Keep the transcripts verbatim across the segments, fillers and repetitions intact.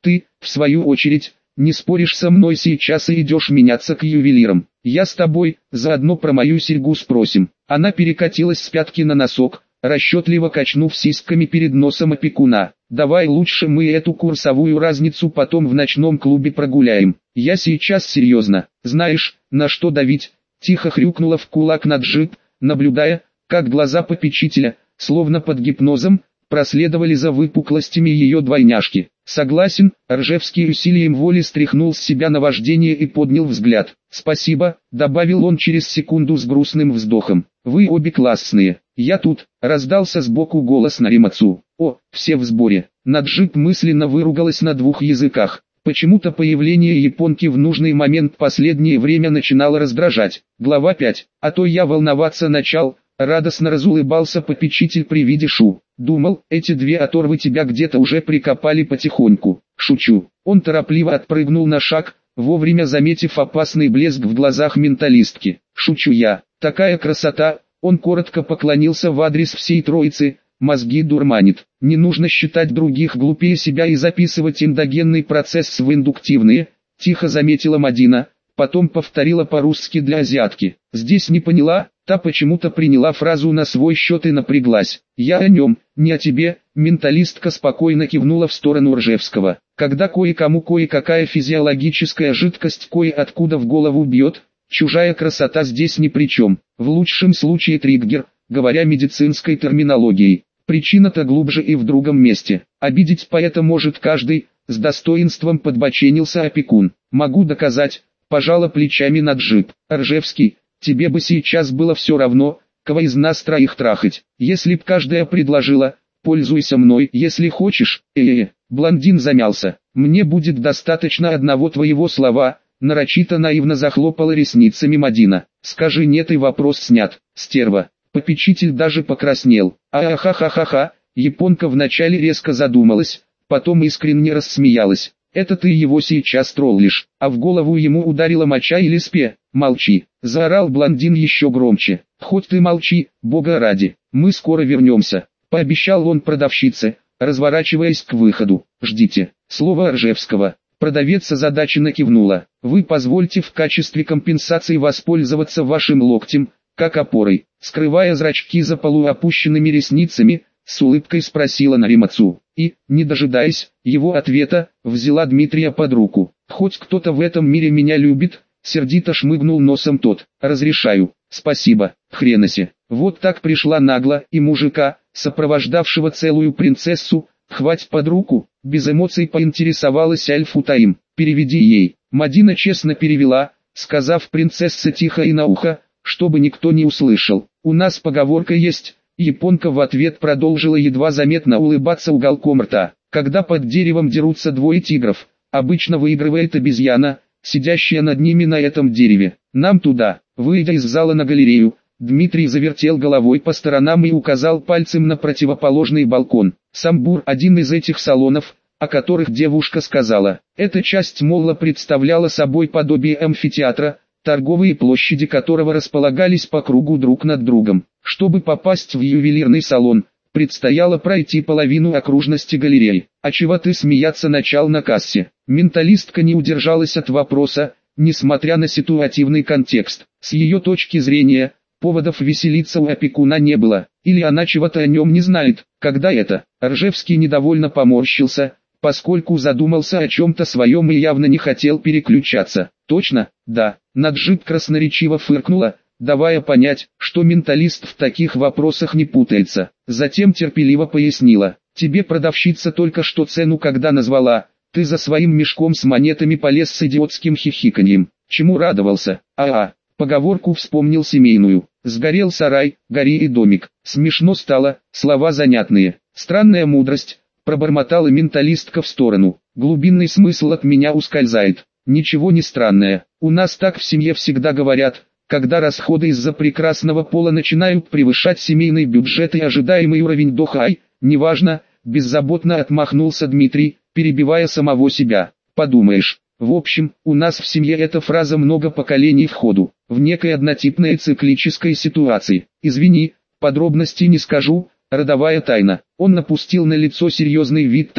Ты, в свою очередь, не споришь со мной сейчас и идешь меняться к ювелирам. Я с тобой, заодно про мою серьгу спросим. Она перекатилась с пятки на носок, расчетливо качнув сиськами перед носом опекуна. Давай лучше мы эту курсовую разницу потом в ночном клубе прогуляем. Я сейчас серьезно. Знаешь, на что давить? Тихо хрюкнула в кулак Наджиб, наблюдая, как глаза попечителя, словно под гипнозом, проследовали за выпуклостями ее двойняшки. Согласен, Ржевский усилием воли стряхнул с себя наваждение и поднял взгляд. «Спасибо», — добавил он через секунду с грустным вздохом. «Вы обе классные. Я тут», — раздался сбоку голос Наримацу. «О, все в сборе». Наджиб мысленно выругалась на двух языках. Почему-то появление японки в нужный момент последнее время начинало раздражать. Глава пять. А то я волноваться начал. Радостно разулыбался попечитель при виде Шу. Думал, эти две оторвы тебя где-то уже прикопали потихоньку. Шучу. Он торопливо отпрыгнул на шаг, вовремя заметив опасный блеск в глазах менталистки. Шучу я. Такая красота. Он коротко поклонился в адрес всей троицы. Мозги дурманит. Не нужно считать других глупее себя и записывать эндогенный процесс в индуктивные. Тихо заметила Мадина. Потом повторила по-русски для азиатки. Здесь не поняла. Та почему-то приняла фразу на свой счет и напряглась. «Я о нем, не о тебе», менталистка спокойно кивнула в сторону Ржевского. Когда кое-кому кое-какая физиологическая жидкость кое-откуда в голову бьет, чужая красота здесь ни при чем. В лучшем случае триггер, говоря медицинской терминологией. Причина-то глубже и в другом месте. Обидеть поэта может каждый, с достоинством подбоченился опекун. «Могу доказать», пожала плечами Наджиб. «Ржевский, тебе бы сейчас было все равно, кого из нас троих трахать. Если б каждая предложила, пользуйся мной, если хочешь, э-э-э». Блондин замялся. «Мне будет достаточно одного твоего слова», нарочито наивно захлопала ресницами Мадина. «Скажи нет и вопрос снят, стерва». Попечитель даже покраснел. «А-ха-ха-ха-ха», японка вначале резко задумалась, потом искренне рассмеялась. «Это ты его сейчас троллишь», а в голову ему ударила моча или спе. «Молчи», — заорал блондин еще громче. «Хоть ты молчи, бога ради, мы скоро вернемся», — пообещал он продавщице, разворачиваясь к выходу. «Ждите». Слово Ржевского. Продавец озадаченно кивнула. «Вы позвольте в качестве компенсации воспользоваться вашим локтем, как опорой», скрывая зрачки за полуопущенными ресницами, с улыбкой спросила Наримацу. И, не дожидаясь его ответа, взяла Дмитрия под руку. «Хоть кто-то в этом мире меня любит», сердито шмыгнул носом тот. «Разрешаю». «Спасибо, хреносе». Вот так пришла нагло, и мужика, сопровождавшего целую принцессу, хвать под руку, без эмоций поинтересовалась Аль-Футаим. «Переведи ей». Мадина честно перевела, сказав принцессе тихо и на ухо, чтобы никто не услышал. «У нас поговорка есть». Японка в ответ продолжила едва заметно улыбаться уголком рта. Когда под деревом дерутся двое тигров, обычно выигрывает обезьяна, сидящая над ними на этом дереве. «Нам туда». Выйдя из зала на галерею, Дмитрий завертел головой по сторонам и указал пальцем на противоположный балкон. Самбур, один из этих салонов, о которых девушка сказала. Эта часть молла представляла собой подобие амфитеатра, торговые площади которого располагались по кругу друг над другом. Чтобы попасть в ювелирный салон, предстояло пройти половину окружности галереи. «А чего ты смеяться начал на кассе?» Менталистка не удержалась от вопроса, несмотря на ситуативный контекст. С ее точки зрения, поводов веселиться у опекуна не было, или она чего-то о нем не знает. Когда это? Ржевский недовольно поморщился, поскольку задумался о чем-то своем и явно не хотел переключаться. «Точно, да». Наджиб красноречиво фыркнула, давая понять, что менталист в таких вопросах не путается. Затем терпеливо пояснила: «Тебе продавщица только что цену когда назвала, ты за своим мешком с монетами полез с идиотским хихиканьем. Чему радовался? А-а». Поговорку вспомнил семейную. «Сгорел сарай, гори и домик». Смешно стало, слова занятные. «Странная мудрость», пробормотала менталистка в сторону. «Глубинный смысл от меня ускользает». «Ничего не странное. У нас так в семье всегда говорят, когда расходы из-за прекрасного пола начинают превышать семейный бюджет и ожидаемый уровень дохода». «Неважно», беззаботно отмахнулся Дмитрий, перебивая самого себя. «Подумаешь. В общем, у нас в семье эта фраза много поколений в ходу, в некой однотипной циклической ситуации. Извини, подробностей не скажу, родовая тайна». Он напустил на лицо серьезный вид так,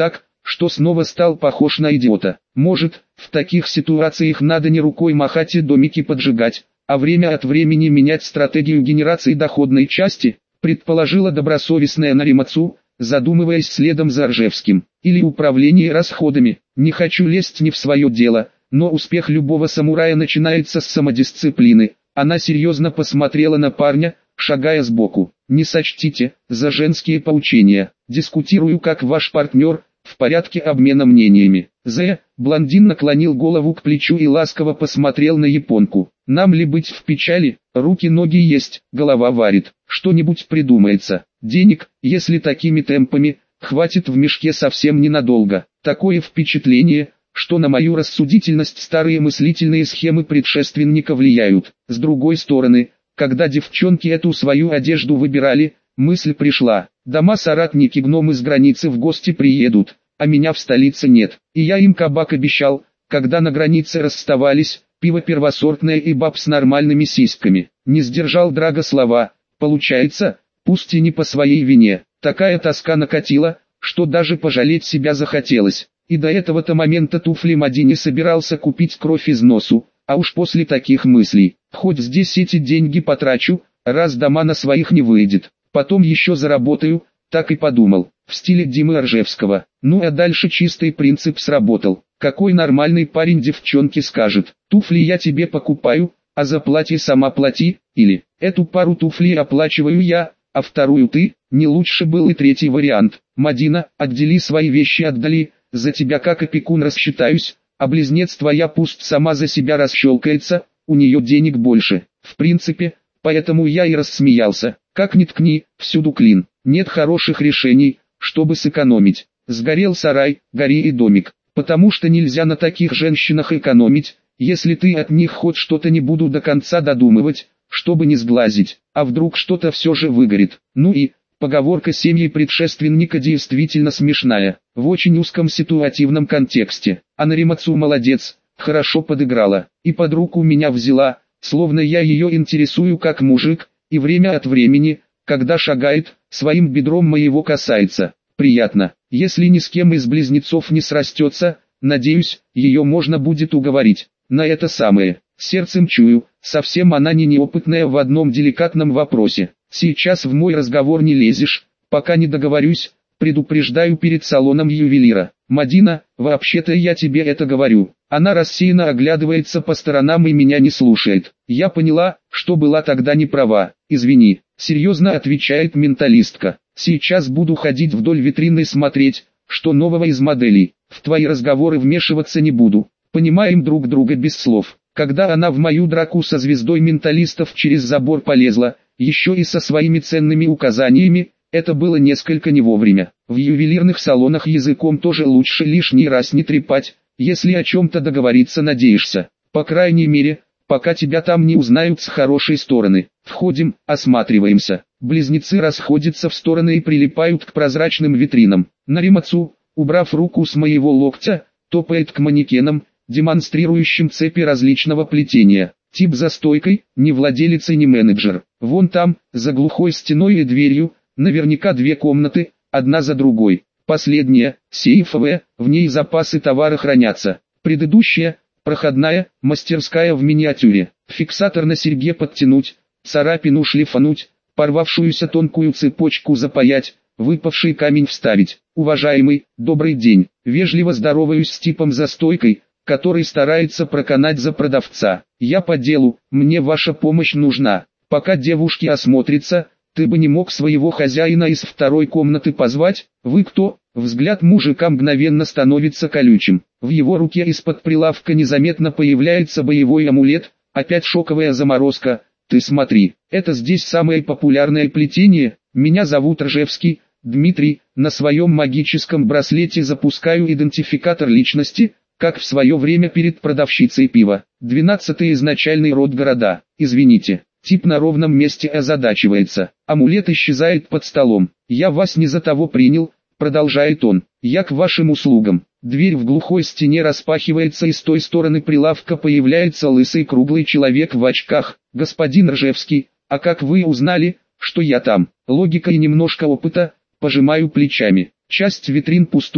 что снова стал похож на идиота. Может, в таких ситуациях надо не рукой махать и домики поджигать, а время от времени менять стратегию генерации доходной части, предположила добросовестная Наримацу, задумываясь следом за Ржевским. Или управление расходами. Не хочу лезть не в свое дело, но успех любого самурая начинается с самодисциплины. Она серьезно посмотрела на парня, шагая сбоку. Не сочтите за женские поучения. Дискутирую как ваш партнер, в порядке обмена мнениями. Зэ, блондин наклонил голову к плечу и ласково посмотрел на японку. Нам ли быть в печали? Руки-ноги есть, голова варит. Что-нибудь придумается. Денег, если такими темпами, хватит в мешке совсем ненадолго. Такое впечатление, что на мою рассудительность старые мыслительные схемы предшественника влияют. С другой стороны, когда девчонки эту свою одежду выбирали, мысль пришла. Дома-соратники гномы с границы в гости приедут, а меня в столице нет. И я им кабак обещал, когда на границе расставались, пиво первосортное и баб с нормальными сиськами. Не сдержал Драго слова. Получается, пусть и не по своей вине, такая тоска накатила, что даже пожалеть себя захотелось. И до этого-то момента туфли Мадине собирался купить кровь из носу, а уж после таких мыслей, хоть здесь эти деньги потрачу, раз дома на своих не выйдет, потом еще заработаю, так и подумал, в стиле Димы Ржевского. Ну а дальше чистый принцип сработал. Какой нормальный парень девчонке скажет: туфли я тебе покупаю, а за платье сама плати, или эту пару туфлей оплачиваю я, а вторую ты. Не лучше был и третий вариант. Мадина, отдели свои вещи, отдали, за тебя как опекун рассчитаюсь, а близнец твоя пусть сама за себя расщелкается, у нее денег больше. В принципе, поэтому я и рассмеялся. Как ни ткни, всюду клин. Нет хороших решений, чтобы сэкономить. Сгорел сарай, гори и домик. Потому что нельзя на таких женщинах экономить, если ты от них хоть что-то, не буду до конца додумывать, чтобы не сглазить. А вдруг что-то все же выгорит. Ну и, поговорка семьи предшественника действительно смешная, в очень узком ситуативном контексте. А Наримацу молодец, хорошо подыграла, и под руку меня взяла, словно я ее интересую как мужик, и время от времени, когда шагает, своим бедром моего касается. Приятно. Если ни с кем из близнецов не срастется, надеюсь, ее можно будет уговорить. На это самое. Сердцем чую, совсем она не неопытная в одном деликатном вопросе. Сейчас в мой разговор не лезешь, пока не договорюсь, предупреждаю перед салоном ювелира. Мадина, вообще-то я тебе это говорю. Она рассеянно оглядывается по сторонам и меня не слушает. Я поняла, что была тогда не права. Извини, серьезно отвечает менталистка. Сейчас буду ходить вдоль витрины и смотреть, что нового из моделей. В твои разговоры вмешиваться не буду. Понимаем друг друга без слов. Когда она в мою драку со звездой менталистов через забор полезла, еще и со своими ценными указаниями, это было несколько не вовремя. В ювелирных салонах языком тоже лучше лишний раз не трепать, если о чем-то договориться надеешься. По крайней мере, пока тебя там не узнают с хорошей стороны. Входим, осматриваемся. Близнецы расходятся в стороны и прилипают к прозрачным витринам. Наримацу, убрав руку с моего локтя, топает к манекенам, демонстрирующим цепи различного плетения. Тип за стойкой, ни владелец и ни менеджер. Вон там, за глухой стеной и дверью, наверняка две комнаты, одна за другой. Последняя, сейфовая, в ней запасы товара хранятся. Предыдущая, проходная, мастерская в миниатюре. Фиксатор на серьге подтянуть, царапину шлифануть, порвавшуюся тонкую цепочку запаять, выпавший камень вставить. Уважаемый, добрый день. Вежливо здороваюсь с типом за стойкой, который старается проканать за продавца. Я по делу, мне ваша помощь нужна. Пока девушки осмотрятся, ты бы не мог своего хозяина из второй комнаты позвать? Вы кто? Взгляд мужика мгновенно становится колючим. В его руке из-под прилавка незаметно появляется боевой амулет, опять шоковая заморозка. Ты смотри, это здесь самое популярное плетение. Меня зовут Ржевский, Дмитрий. На своем магическом браслете запускаю идентификатор личности, как в свое время перед продавщицей пива. Двенадцатый изначальный род города. Извините, тип на ровном месте озадачивается. Амулет исчезает под столом. Я вас не за того принял, продолжает он. Я к вашим услугам. Дверь в глухой стене распахивается, и с той стороны прилавка появляется лысый круглый человек в очках. Господин Ржевский, а как вы узнали, что я там? Логика и немножко опыта. Пожимаю плечами. Часть витрин пустует,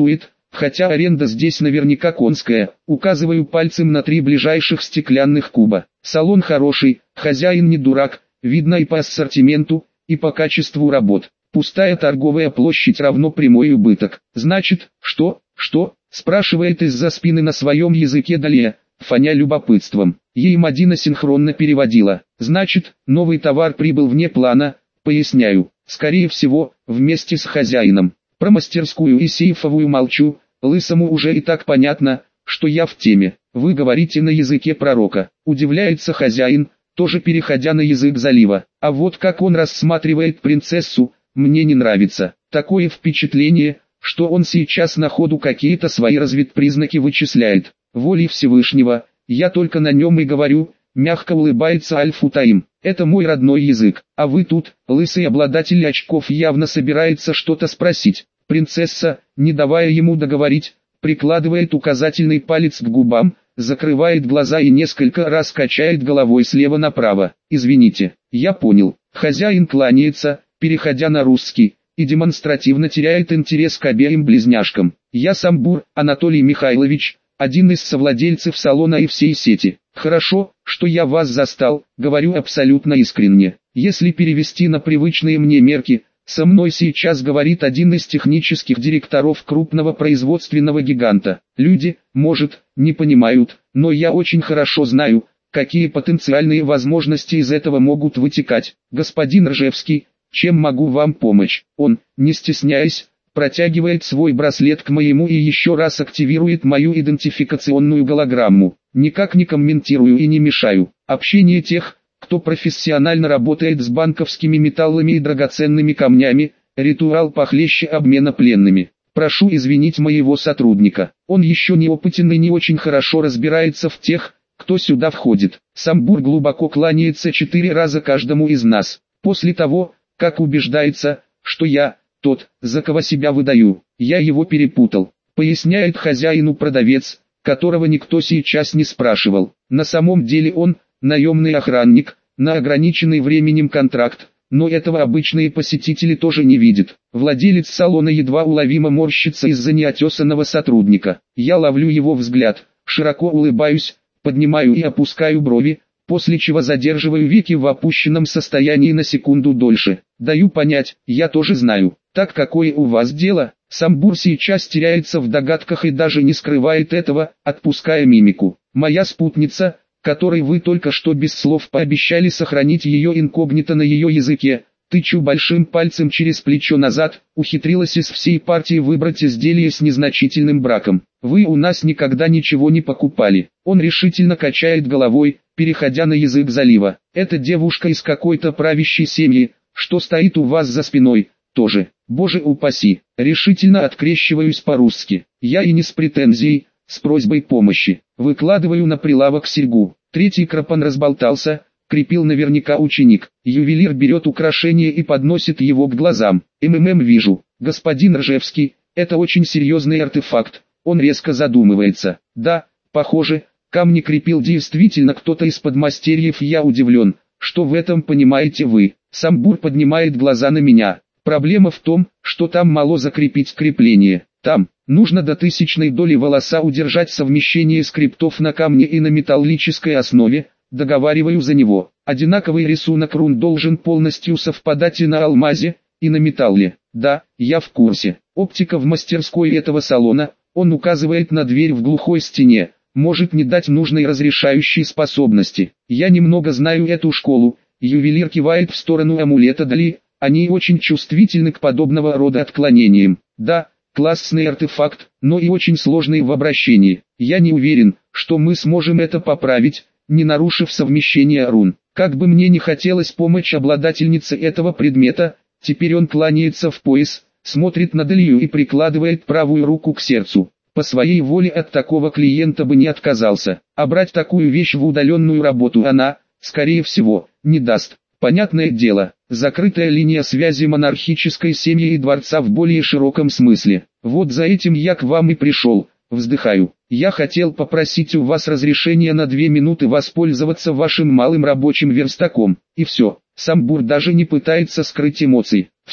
хотя аренда здесь наверняка конская, указываю пальцем на три ближайших стеклянных куба. Салон хороший, хозяин не дурак, видно и по ассортименту, и по качеству работ. Пустая торговая площадь равно прямой убыток. Значит, что, что, спрашивает из-за спины на своем языке Далия, фоня любопытством. Ей Мадина синхронно переводила. Значит, новый товар прибыл вне плана, поясняю. Скорее всего, вместе с хозяином. Про мастерскую и сейфовую молчу, Лысому уже и так понятно, что я в теме. Вы говорите на языке пророка. Удивляется хозяин, тоже переходя на язык залива. А вот как он рассматривает принцессу, мне не нравится. Такое впечатление, что он сейчас на ходу какие-то свои разведпризнаки вычисляет. Волей Всевышнего, я только на нем и говорю, мягко улыбается Аль-Футаим. Это мой родной язык, а вы тут, лысый обладатель очков явно собирается что-то спросить. Принцесса, не давая ему договорить, прикладывает указательный палец к губам, закрывает глаза и несколько раз качает головой слева направо. Извините, я понял. Хозяин кланяется, переходя на русский, и демонстративно теряет интерес к обеим близняшкам. Я Самбур, Анатолий Михайлович, один из совладельцев салона и всей сети. Хорошо, что я вас застал, говорю абсолютно искренне. Если перевести на привычные мне мерки, со мной сейчас говорит один из технических директоров крупного производственного гиганта. Люди, может, не понимают, но я очень хорошо знаю, какие потенциальные возможности из этого могут вытекать. Господин Ржевский, чем могу вам помочь? Он, не стесняясь, протягивает свой браслет к моему и еще раз активирует мою идентификационную голограмму. Никак не комментирую и не мешаю. Общение тех, кто профессионально работает с банковскими металлами и драгоценными камнями, ритуал похлеще обмена пленными. Прошу извинить моего сотрудника. Он еще неопытен и не очень хорошо разбирается в тех, кто сюда входит. Самбур глубоко кланяется четыре раза каждому из нас. После того, как убеждается, что я, тот, за кого себя выдаю, я его перепутал, поясняет хозяину продавец, которого никто сейчас не спрашивал. На самом деле он, наемный охранник, на ограниченный временем контракт, но этого обычные посетители тоже не видят. Владелец салона едва уловимо морщится из-за неотесанного сотрудника. Я ловлю его взгляд, широко улыбаюсь, поднимаю и опускаю брови, после чего задерживаю веки в опущенном состоянии на секунду дольше. Даю понять, я тоже знаю. Так какое у вас дело? Самбур сейчас теряется в догадках и даже не скрывает этого, отпуская мимику. Моя спутница, которой вы только что без слов пообещали сохранить ее инкогнито на ее языке, тычу большим пальцем через плечо назад, ухитрилась из всей партии выбрать изделие с незначительным браком. Вы у нас никогда ничего не покупали. Он решительно качает головой, переходя на язык залива. Эта девушка из какой-то правящей семьи, что стоит у вас за спиной, тоже. Боже упаси, решительно открещиваюсь по-русски. Я и не с претензией, с просьбой помощи. Выкладываю на прилавок серьгу. Третий крапан разболтался, крепил наверняка ученик. Ювелир берет украшение и подносит его к глазам. МММ вижу. Господин Ржевский, это очень серьезный артефакт. Он резко задумывается. Да, похоже, камни крепил действительно кто-то из подмастерьев. Я удивлен, что в этом понимаете вы. Самбур поднимает глаза на меня. Проблема в том, что там мало закрепить крепление. Там нужно до тысячной доли волоса удержать совмещение скриптов на камне и на металлической основе. Договариваю за него. Одинаковый рисунок рун должен полностью совпадать и на алмазе, и на металле. Да, я в курсе. Оптика в мастерской этого салона, он указывает на дверь в глухой стене, может не дать нужной разрешающей способности. Я немного знаю эту школу. Ювелир кивает в сторону амулета Дали. Они очень чувствительны к подобного рода отклонениям. Да, классный артефакт, но и очень сложный в обращении. Я не уверен, что мы сможем это поправить, не нарушив совмещение рун. Как бы мне не хотелось помочь обладательнице этого предмета, теперь он кланяется в пояс, смотрит на Далию и прикладывает правую руку к сердцу. По своей воле от такого клиента бы не отказался, а брать такую вещь в удаленную работу она, скорее всего, не даст. Понятное дело, закрытая линия связи монархической семьи и дворца в более широком смысле. Вот за этим я к вам и пришел, вздыхаю. Я хотел попросить у вас разрешения на две минуты воспользоваться вашим малым рабочим верстаком. И все, Самбур даже не пытается скрыть эмоций. Все,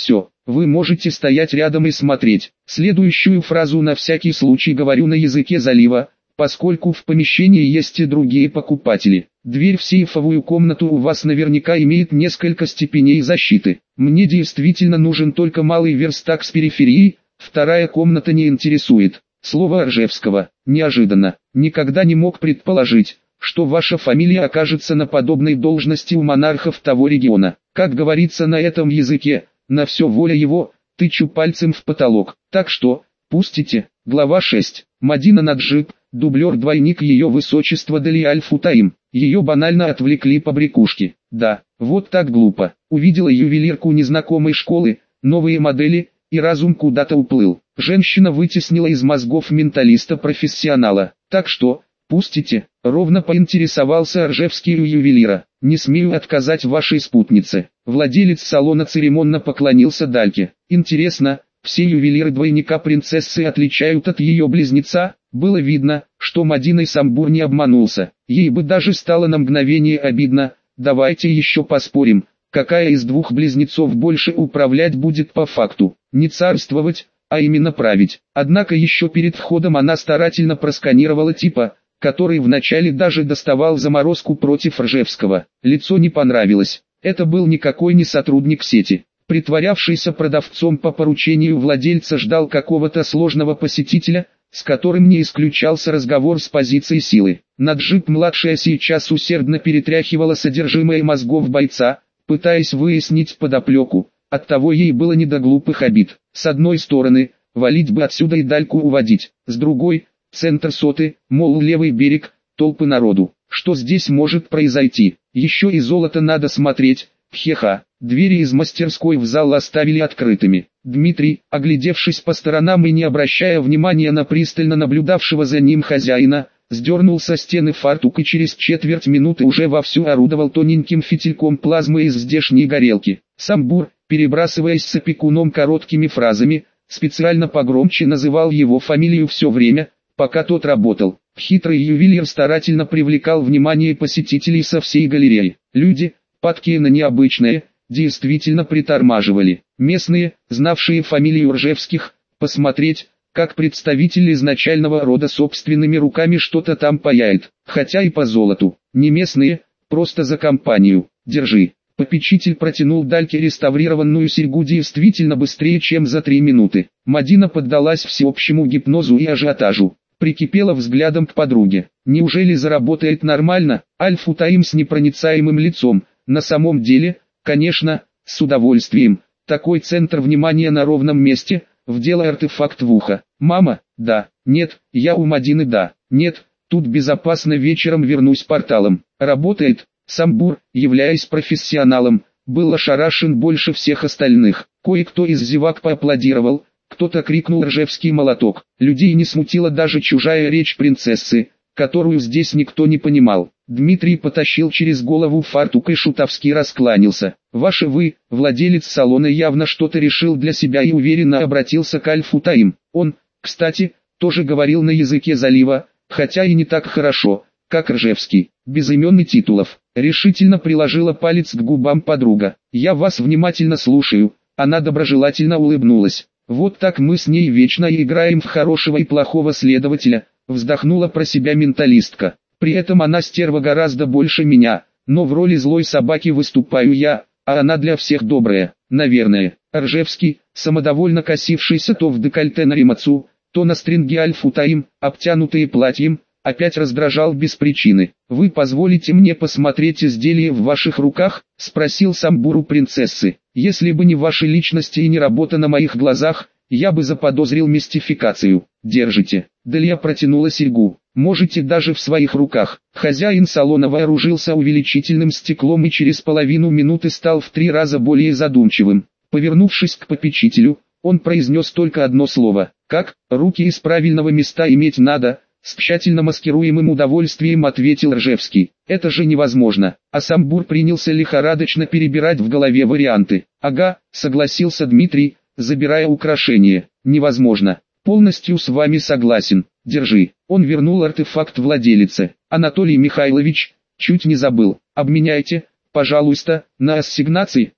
Вы можете стоять рядом и смотреть. Следующую фразу на всякий случай говорю на языке залива, поскольку в помещении есть и другие покупатели. Дверь в сейфовую комнату у вас наверняка имеет несколько степеней защиты. Мне действительно нужен только малый верстак с периферии, вторая комната не интересует. Слово Ржевского. Неожиданно. Никогда не мог предположить, что ваша фамилия окажется на подобной должности у монархов того региона. Как говорится на этом языке, на все воля его, тычу пальцем в потолок. Так что, пустите. Глава шесть. Мадина Наджиб, дублер-двойник ее высочества Дали Аль-Футаим. Ее банально отвлекли побрякушки. Да, вот так глупо. Увидела ювелирку незнакомой школы, новые модели, и разум куда-то уплыл. Женщина вытеснила из мозгов менталиста-профессионала. Так что, пустите, ровно поинтересовался Ржевский у ювелира. Не смею отказать вашей спутнице. Владелец салона церемонно поклонился Дальке. Интересно, все ювелиры двойника принцессы отличают от ее близнеца? Было видно, что Мадиной Самбур не обманулся. Ей бы даже стало на мгновение обидно. Давайте еще поспорим, какая из двух близнецов больше управлять будет по факту. Не царствовать, а именно править. Однако еще перед входом она старательно просканировала типа, который вначале даже доставал заморозку против Ржевского. Лицо не понравилось. Это был никакой не сотрудник сети. Притворявшийся продавцом по поручению владельца ждал какого-то сложного посетителя, с которым не исключался разговор с позиции силы. Наджиб-младшая сейчас усердно перетряхивала содержимое мозгов бойца, пытаясь выяснить подоплеку. Оттого ей было не до глупых обид. С одной стороны, валить бы отсюда и Дальку уводить. С другой, центр соты, мол, левый берег, толпы народу. Что здесь может произойти? Еще и золото надо смотреть. Хеха. Двери из мастерской в зал оставили открытыми. Дмитрий, оглядевшись по сторонам и не обращая внимания на пристально наблюдавшего за ним хозяина, сдернул со стены фартук и через четверть минуты уже вовсю орудовал тоненьким фитильком плазмы из здешней горелки. Самбур, перебрасываясь с опекуном короткими фразами, специально погромче называл его фамилию все время, пока тот работал. Хитрый ювелир старательно привлекал внимание посетителей со всей галереи. Люди, падкие на необычное, действительно притормаживали. Местные, знавшие фамилию Ржевских, посмотреть, как представитель изначального рода собственными руками что-то там паяет, хотя и по золоту. Не местные, просто за компанию. Держи. Попечитель протянул Дальке реставрированную серьгу действительно быстрее, чем за три минуты. Мадина поддалась всеобщему гипнозу и ажиотажу. Прикипела взглядом к подруге. Неужели заработает нормально? Аль-Футаим с непроницаемым лицом. На самом деле, конечно, с удовольствием. Такой центр внимания на ровном месте, вдела артефакт в ухо. Мама, да, нет, я у Мадины, да, нет, тут безопасно, вечером вернусь порталом. Работает. Самбур, являясь профессионалом, был ошарашен больше всех остальных. Кое-кто из зевак поаплодировал, кто-то крикнул «Ржевский молоток». Людей не смутила даже чужая речь принцессы, которую здесь никто не понимал. Дмитрий потащил через голову фартук и шутовски раскланялся. «Ваше вы, владелец салона, явно что-то решил для себя и уверенно обратился к Аль-Футаим. Он, кстати, тоже говорил на языке залива, хотя и не так хорошо, как Ржевский, без имен и титулов». Решительно приложила палец к губам подруга. «Я вас внимательно слушаю». Она доброжелательно улыбнулась. «Вот так мы с ней вечно играем в хорошего и плохого следователя», вздохнула про себя менталистка. «При этом она стерва гораздо больше меня, но в роли злой собаки выступаю я, а она для всех добрая, наверное». Ржевский, самодовольно косившийся то в декольте на Римацу, то на стринге Аль-Футаим, обтянутые платьем, опять раздражал без причины. «Вы позволите мне посмотреть изделие в ваших руках?» — спросил Самбур у принцессы. «Если бы не ваши личности и не работа на моих глазах, я бы заподозрил мистификацию. Держите». Далия протянула серьгу. «Можете даже в своих руках». Хозяин салона вооружился увеличительным стеклом и через половину минуты стал в три раза более задумчивым. Повернувшись к попечителю, он произнес только одно слово. «Как? Руки из правильного места иметь надо», — с тщательно маскируемым удовольствием ответил Ржевский. «Это же невозможно». А Самбур принялся лихорадочно перебирать в голове варианты. «Ага», — согласился Дмитрий, забирая украшение. «Невозможно. Полностью с вами согласен. Держи». Он вернул артефакт владелице. «Анатолий Михайлович, чуть не забыл. Обменяйте, пожалуйста, на ассигнации».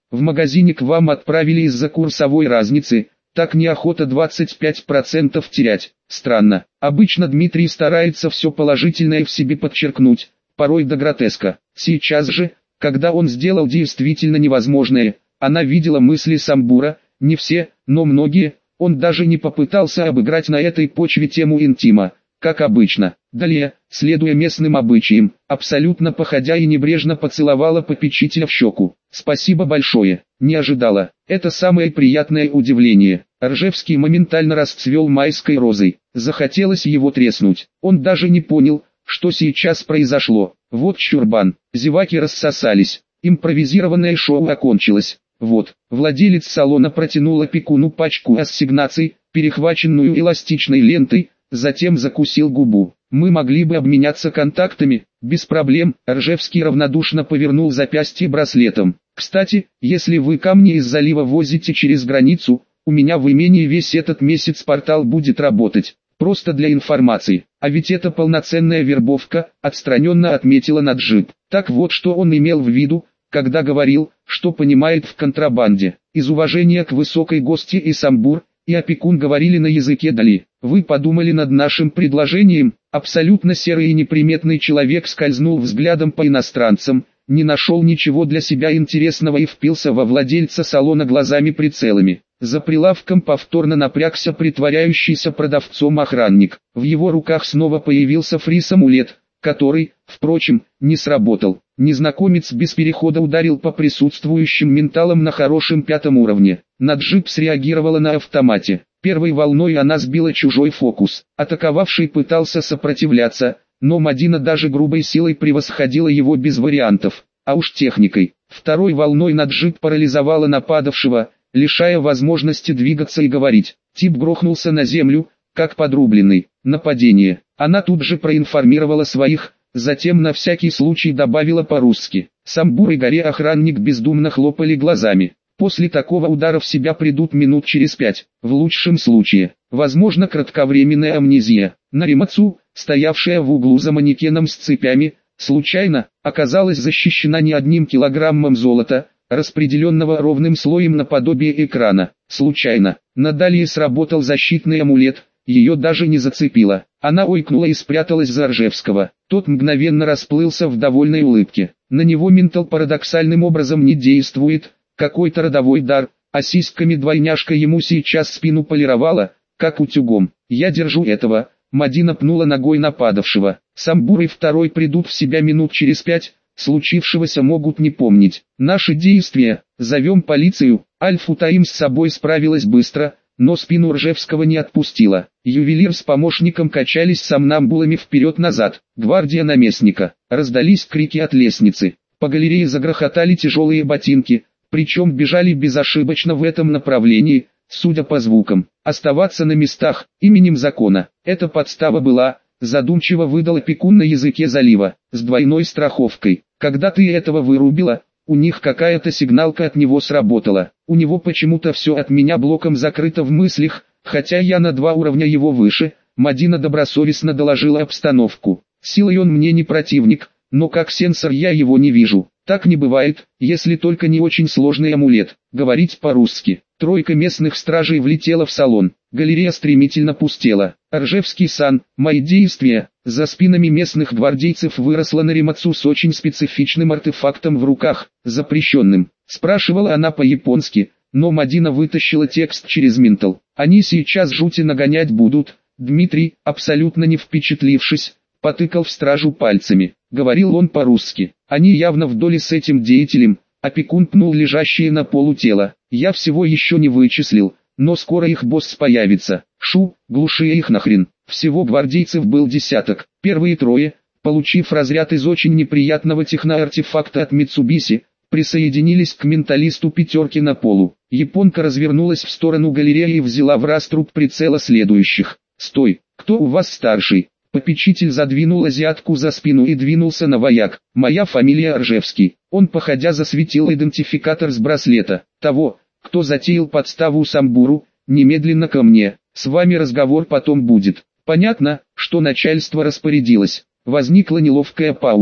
В магазине к вам отправили из-за курсовой разницы, так неохота двадцать пять процентов терять. Странно. Обычно Дмитрий старается все положительное в себе подчеркнуть, порой до гротеска. Сейчас же, когда он сделал действительно невозможное, она видела мысли Самбура, не все, но многие, он даже не попытался обыграть на этой почве тему интима, как обычно. Далее, следуя местным обычаям, абсолютно походя и небрежно поцеловала попечителя в щеку. «Спасибо большое, не ожидала». Это самое приятное удивление. Ржевский моментально расцвел майской розой. Захотелось его треснуть. Он даже не понял, что сейчас произошло. Вот чурбан. Зеваки рассосались. Импровизированное шоу окончилось. Вот, владелец салона протянул опекуну пачку ассигнаций, перехваченную эластичной лентой, затем закусил губу. «Мы могли бы обменяться контактами, без проблем», Ржевский равнодушно повернул запястье браслетом. «Кстати, если вы камни из залива возите через границу, у меня в имении весь этот месяц портал будет работать. Просто для информации. А ведь это полноценная вербовка», отстраненно отметила Наджиб. Так вот что он имел в виду, когда говорил, что понимает в контрабанде. Из уважения к высокой гости и Самбур, и опекун говорили на языке Дали. «Вы подумали над нашим предложением?» Абсолютно серый и неприметный человек скользнул взглядом по иностранцам, не нашел ничего для себя интересного и впился во владельца салона глазами-прицелами. За прилавком повторно напрягся притворяющийся продавцом охранник. В его руках снова появился фриз-амулет, который, впрочем, не сработал. Незнакомец без перехода ударил по присутствующим менталам на хорошем пятом уровне. Наджиб среагировала на автомате. Первой волной она сбила чужой фокус. Атаковавший пытался сопротивляться, но Мадина даже грубой силой превосходила его без вариантов, а уж техникой. Второй волной Наджиб парализовала нападавшего, лишая возможности двигаться и говорить. Тип грохнулся на землю, как подрубленный. Нападение. Она тут же проинформировала своих, затем на всякий случай добавила по-русски. Самбур и горе охранник бездумно хлопали глазами. После такого удара в себя придут минут через пять, в лучшем случае. Возможно, кратковременная амнезия. Наримацу, стоявшая в углу за манекеном с цепями, случайно, оказалась защищена не одним килограммом золота, распределенного ровным слоем наподобие экрана. Случайно. На Далии сработал защитный амулет, ее даже не зацепило. Она ойкнула и спряталась за Ржевского. Тот мгновенно расплылся в довольной улыбке. На него ментал парадоксальным образом не действует, какой-то родовой дар, а сиськами-двойняшка ему сейчас спину полировала, как утюгом. «Я держу этого», Мадина пнула ногой нападавшего. Самбур и второй придут в себя минут через пять, случившегося могут не помнить. Наши действия, зовем полицию. Аль-Футаим с собой справилась быстро, но спину Ржевского не отпустила. Ювелир с помощником качались сомнамбулами вперед-назад. Гвардия наместника. Раздались крики от лестницы. По галерее загрохотали тяжелые ботинки, причем бежали безошибочно в этом направлении, судя по звукам. Оставаться на местах, именем закона. Эта подстава была, задумчиво выдал опекун на языке залива, с двойной страховкой. Когда ты этого вырубила, у них какая-то сигналка от него сработала. У него почему-то все от меня блоком закрыто в мыслях, хотя я на два уровня его выше. Мадина добросовестно доложила обстановку. Силой он мне не противник, но как сенсор я его не вижу. Так не бывает, если только не очень сложный амулет. Говорить по-русски. Тройка местных стражей влетела в салон. Галерея стремительно пустела. Ржевский-сан, мои действия. За спинами местных гвардейцев выросла Наримацу с очень специфичным артефактом в руках, запрещенным. Спрашивала она по-японски, но Мадина вытащила текст через ментал. Они сейчас жути нагонять будут. Дмитрий, абсолютно не впечатлившись, потыкал в стражу пальцами. Говорил он по-русски. Они явно в доле с этим деятелем. Опекун пнул лежащее на полу тело. Я всего еще не вычислил, но скоро их босс появится. Шу, глуши их нахрен. Всего гвардейцев был десяток. Первые трое, получив разряд из очень неприятного техноартефакта от Митсубиси, присоединились к менталисту пятерки на полу. Японка развернулась в сторону галереи и взяла в раструб прицела следующих. «Стой, кто у вас старший?» Попечитель задвинул азиатку за спину и двинулся на вояк. «Моя фамилия Ржевский». Он походя засветил идентификатор с браслета. «Того, кто затеял подставу Самбуру, немедленно ко мне. С вами разговор потом будет». Понятно, что начальство распорядилось. Возникла неловкая пауза.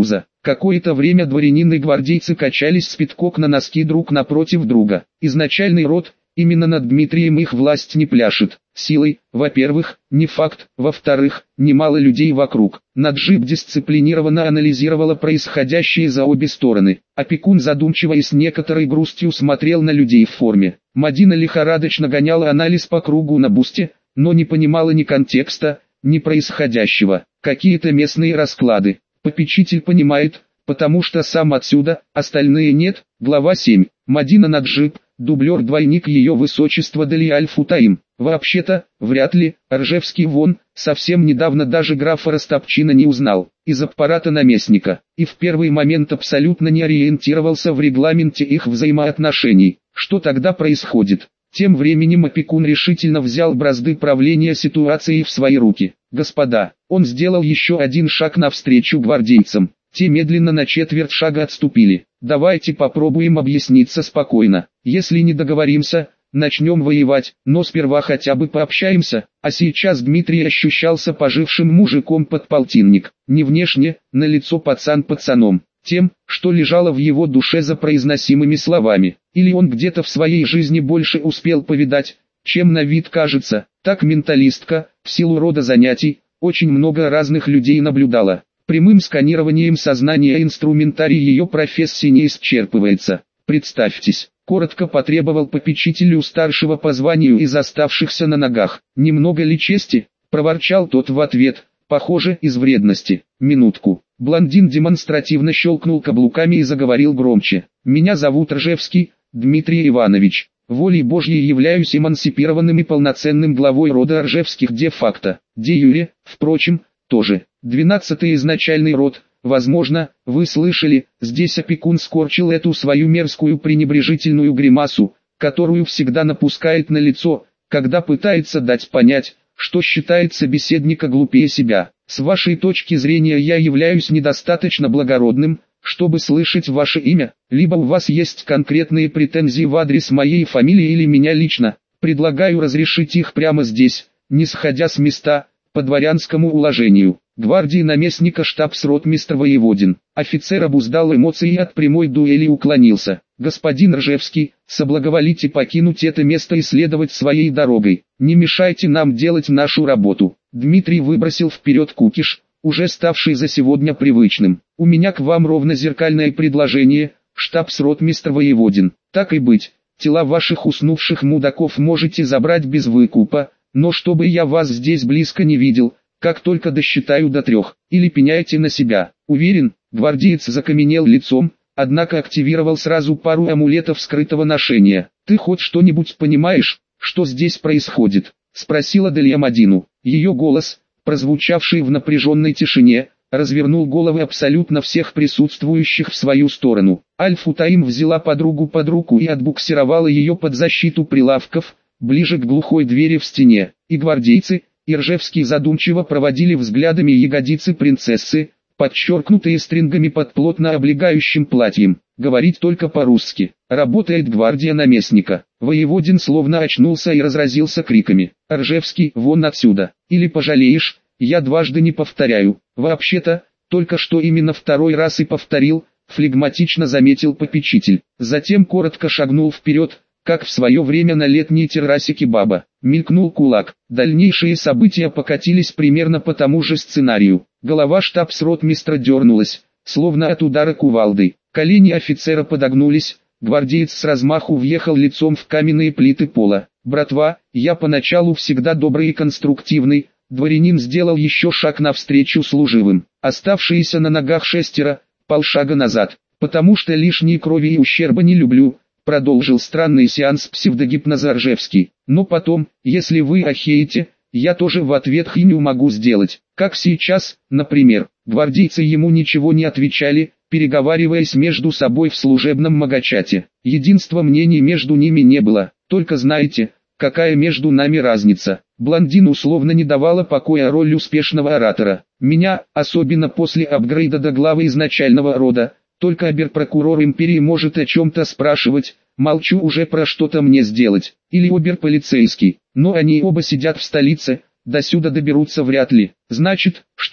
Какое-то время дворянин и гвардейцы качались с пяткок на носки друг напротив друга. Изначальный род, именно над Дмитрием их власть не пляшет. Силой, во-первых, не факт, во-вторых, немало людей вокруг. Наджиб дисциплинированно анализировала происходящее за обе стороны. Опекун задумчиво и с некоторой грустью смотрел на людей в форме. Мадина лихорадочно гоняла анализ по кругу на бусте, но не понимала ни контекста, ни происходящего. Какие-то местные расклады. Попечитель понимает, потому что сам отсюда, остальные нет. Глава семь. Мадина Наджиб, дублер-двойник ее высочества Дали Аль-Футаим. Вообще-то, вряд ли, Ржевский вон, совсем недавно даже графа Растопчина не узнал, из аппарата наместника, и в первый момент абсолютно не ориентировался в регламенте их взаимоотношений. Что тогда происходит? Тем временем опекун решительно взял бразды правления ситуацией в свои руки. Господа, он сделал еще один шаг навстречу гвардейцам. Те медленно на четверть шага отступили. Давайте попробуем объясниться спокойно. Если не договоримся, начнем воевать, но сперва хотя бы пообщаемся. А сейчас Дмитрий ощущался пожившим мужиком под полтинник. Не внешне, на лицо пацан пацаном. Тем, что лежало в его душе за произносимыми словами. Или он где-то в своей жизни больше успел повидать, чем на вид кажется. Так менталистка, в силу рода занятий, очень много разных людей наблюдала. Прямым сканированием сознания инструментарий ее профессии не исчерпывается. Представьтесь, коротко потребовал попечителю старшего по званию из оставшихся на ногах. «Немного ли чести?» – проворчал тот в ответ, похоже, из вредности. «Минутку». Блондин демонстративно щелкнул каблуками и заговорил громче. «Меня зовут Ржевский, Дмитрий Иванович. Волей Божьей являюсь эмансипированным и полноценным главой рода Ржевских де-факто. Де-юре, впрочем, тоже. Двенадцатый изначальный род, возможно, вы слышали, здесь опекун скорчил эту свою мерзкую пренебрежительную гримасу, которую всегда напускает на лицо, когда пытается дать понять, что считает собеседника глупее себя. С вашей точки зрения я являюсь недостаточно благородным, чтобы слышать ваше имя, либо у вас есть конкретные претензии в адрес моей фамилии или меня лично. Предлагаю разрешить их прямо здесь, не сходя с места, по дворянскому уложению». Гвардии наместника штабс-ротмистр Воеводин. Офицер обуздал эмоции и от прямой дуэли уклонился. «Господин Ржевский, соблаговолите покинуть это место и следовать своей дорогой. Не мешайте нам делать нашу работу». Дмитрий выбросил вперед кукиш, уже ставший за сегодня привычным. «У меня к вам ровно зеркальное предложение, штабс-ротмистр Воеводин. Так и быть, тела ваших уснувших мудаков можете забрать без выкупа, но чтобы я вас здесь близко не видел, как только досчитаю до трех, или пеняйте на себя». Уверен, гвардеец закаменел лицом, однако активировал сразу пару амулетов скрытого ношения. «Ты хоть что-нибудь понимаешь, что здесь происходит?» — спросила Далья Мадину. Ее голос, прозвучавший в напряженной тишине, развернул головы абсолютно всех присутствующих в свою сторону. Аль-Футаим взяла подругу под руку и отбуксировала ее под защиту прилавков, ближе к глухой двери в стене. И гвардейцы, и Ржевский задумчиво проводили взглядами ягодицы принцессы, подчеркнутые стрингами под плотно облегающим платьем. Говорить только по-русски. Работает гвардия наместника. Воеводин словно очнулся и разразился криками. «Ржевский, вон отсюда! Или пожалеешь, я дважды не повторяю». «Вообще-то, только что именно второй раз и повторил», флегматично заметил попечитель. Затем коротко шагнул вперед, как в свое время на летней террасе кебаба. Мелькнул кулак. Дальнейшие события покатились примерно по тому же сценарию. Голова штабс-ротмистра дернулась, словно от удара кувалдой. Колени офицера подогнулись, гвардеец с размаху въехал лицом в каменные плиты пола. «Братва, я поначалу всегда добрый и конструктивный», дворянин сделал еще шаг навстречу служивым. Оставшиеся на ногах шестеро, полшага назад. «Потому что лишней крови и ущерба не люблю», продолжил странный сеанс псевдогипноза Ржевский. «Но потом, если вы охеете, я тоже в ответ хиню могу сделать, как сейчас, например». Гвардейцы ему ничего не отвечали, переговариваясь между собой в служебном магачате. Единства мнений между ними не было, только знаете, какая между нами разница. Блондин условно не давала покоя роль успешного оратора. Меня, особенно после апгрейда до главы изначального рода, только оберпрокурор империи может о чем-то спрашивать, молчу уже про что-то мне сделать, или оберполицейский, но они оба сидят в столице, до сюда доберутся вряд ли. Значит, что,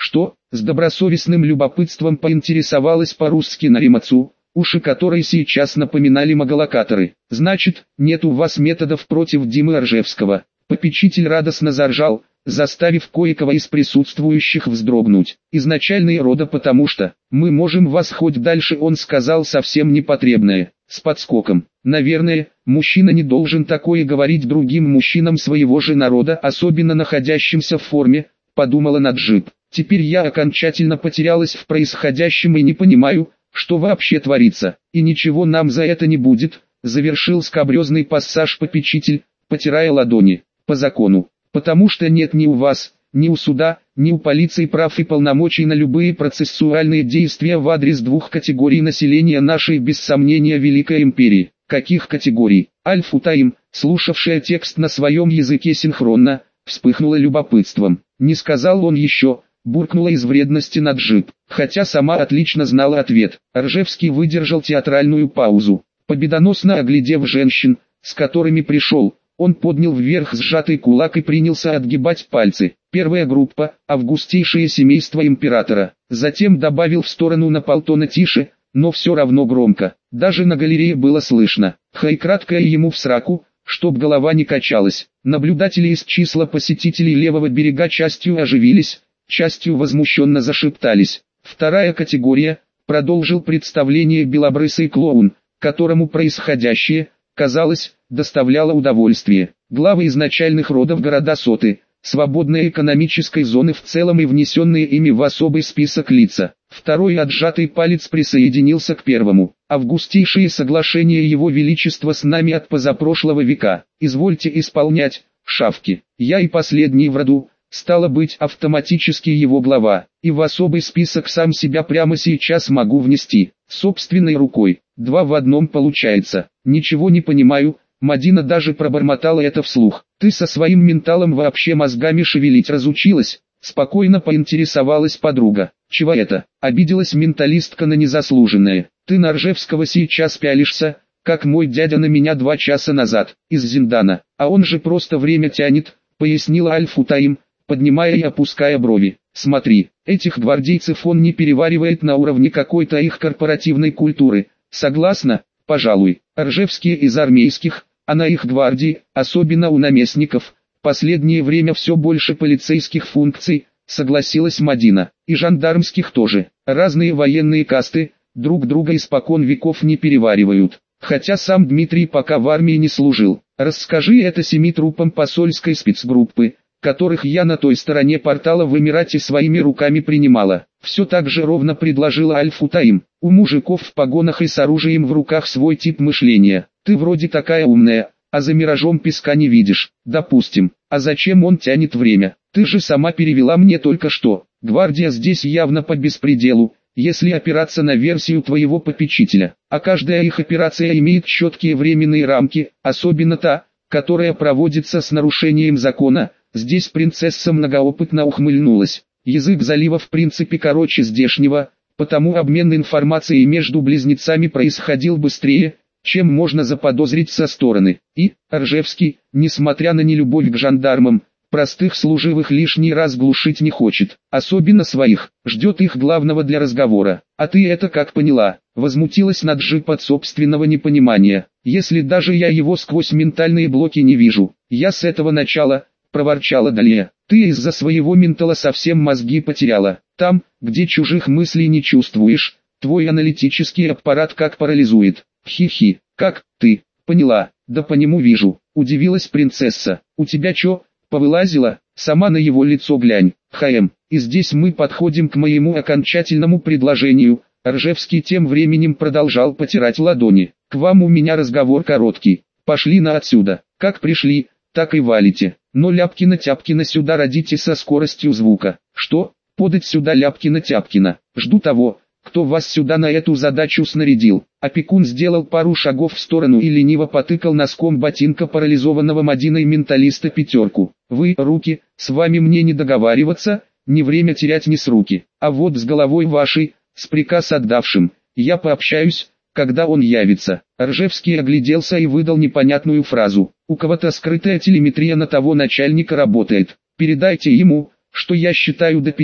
Что? С добросовестным любопытством поинтересовалась по-русски Наримацу, уши которой сейчас напоминали маголокаторы. Значит, нет у вас методов против Димы Ржевского. Попечитель радостно заржал, заставив кое-кого из присутствующих вздрогнуть. Изначальный рода, потому что мы можем вас хоть дальше, он сказал совсем непотребное, с подскоком. Наверное, мужчина не должен такое говорить другим мужчинам своего же народа, особенно находящимся в форме, подумала Наджиб. Теперь я окончательно потерялась в происходящем и не понимаю, что вообще творится, и ничего нам за это не будет, завершил скабрезный пассаж попечитель, потирая ладони. По закону, потому что нет ни у вас, ни у суда, ни у полиции прав и полномочий на любые процессуальные действия в адрес двух категорий населения нашей без сомнения Великой Империи. Каких категорий? Аль-Футаим, слушавшая текст на своем языке синхронно, вспыхнула любопытством. Не сказал он еще, буркнула из вредности Наджиб, хотя сама отлично знала ответ. Ржевский выдержал театральную паузу, победоносно оглядев женщин, с которыми пришел. Он поднял вверх сжатый кулак и принялся отгибать пальцы. Первая группа – августейшее семейство императора. Затем добавил в сторону на полтона тише, но все равно громко. Даже на галерее было слышно. Хай краткое ему в сраку, чтоб голова не качалась. Наблюдатели из числа посетителей левого берега частью оживились, частью возмущенно зашептались. Вторая категория – продолжил представление белобрысый клоун, которому происходящее, казалось, доставляло удовольствие. Главы изначальных родов города Соты, свободной экономической зоны в целом и внесенные ими в особый список лица. Второй отжатый палец присоединился к первому. Августейшие соглашения Его Величества с нами от позапрошлого века. Извольте исполнять, шавки. Я и последний в роду, стало быть автоматически его глава, и в особый список сам себя прямо сейчас могу внести, собственной рукой. Два в одном получается. Ничего не понимаю. Мадина даже пробормотала это вслух. Ты со своим менталом вообще мозгами шевелить разучилась? Спокойно поинтересовалась подруга. Чего это? Обиделась менталистка на незаслуженное. Ты на Ржевского сейчас пялишься, как мой дядя на меня два часа назад, из Зиндана. А он же просто время тянет, пояснила Аль-Футаим, поднимая и опуская брови. Смотри, этих гвардейцев он не переваривает на уровне какой-то их корпоративной культуры. Согласна? Пожалуй. Ржевские из армейских, а на их гвардии, особенно у наместников, последнее время все больше полицейских функций, согласилась Мадина, и жандармских тоже. Разные военные касты, друг друга испокон веков не переваривают. Хотя сам Дмитрий пока в армии не служил. Расскажи это семи трупам посольской спецгруппы, которых я на той стороне портала в Эмирате своими руками принимала. Все так же ровно предложила Аль-Футаим. У мужиков в погонах и с оружием в руках свой тип мышления. Ты вроде такая умная, а за миражом песка не видишь. Допустим. А зачем он тянет время? Ты же сама перевела мне только что. Гвардия здесь явно по беспределу, если опираться на версию твоего попечителя. А каждая их операция имеет четкие временные рамки, особенно та, которая проводится с нарушением закона. Здесь принцесса многоопытно ухмыльнулась. Язык залива в принципе короче здешнего, потому обмен информацией между близнецами происходил быстрее, чем можно заподозрить со стороны. И Ржевский, несмотря на нелюбовь к жандармам, простых служивых лишний раз глушить не хочет, особенно своих, ждет их главного для разговора. А ты это как поняла? Возмутилась Наджиб от собственного непонимания. Если даже я его сквозь ментальные блоки не вижу, я с этого начала... проворчала Далия. Ты из-за своего ментала совсем мозги потеряла. Там, где чужих мыслей не чувствуешь, твой аналитический аппарат как парализует. Хи-хи, как, ты, поняла, да по нему вижу. Удивилась принцесса. У тебя чё, повылазила? Сама на его лицо глянь. Хаэм, и здесь мы подходим к моему окончательному предложению. Ржевский тем временем продолжал потирать ладони. К вам у меня разговор короткий. Пошли на отсюда. Как пришли, так и валите. Но Ляпкина-Тяпкина сюда родите со скоростью звука. Что? Подать сюда Ляпкина-Тяпкина. Жду того, кто вас сюда на эту задачу снарядил. Опекун сделал пару шагов в сторону и лениво потыкал носком ботинка парализованного Мадиной менталиста пятерку. Вы, руки, с вами мне не договариваться, не время терять ни с руки. А вот с головой вашей, с приказ отдавшим, я пообщаюсь, когда он явится. Ржевский огляделся и выдал непонятную фразу. У кого-то скрытая телеметрия на того начальника работает. Передайте ему, что я считаю до пяти,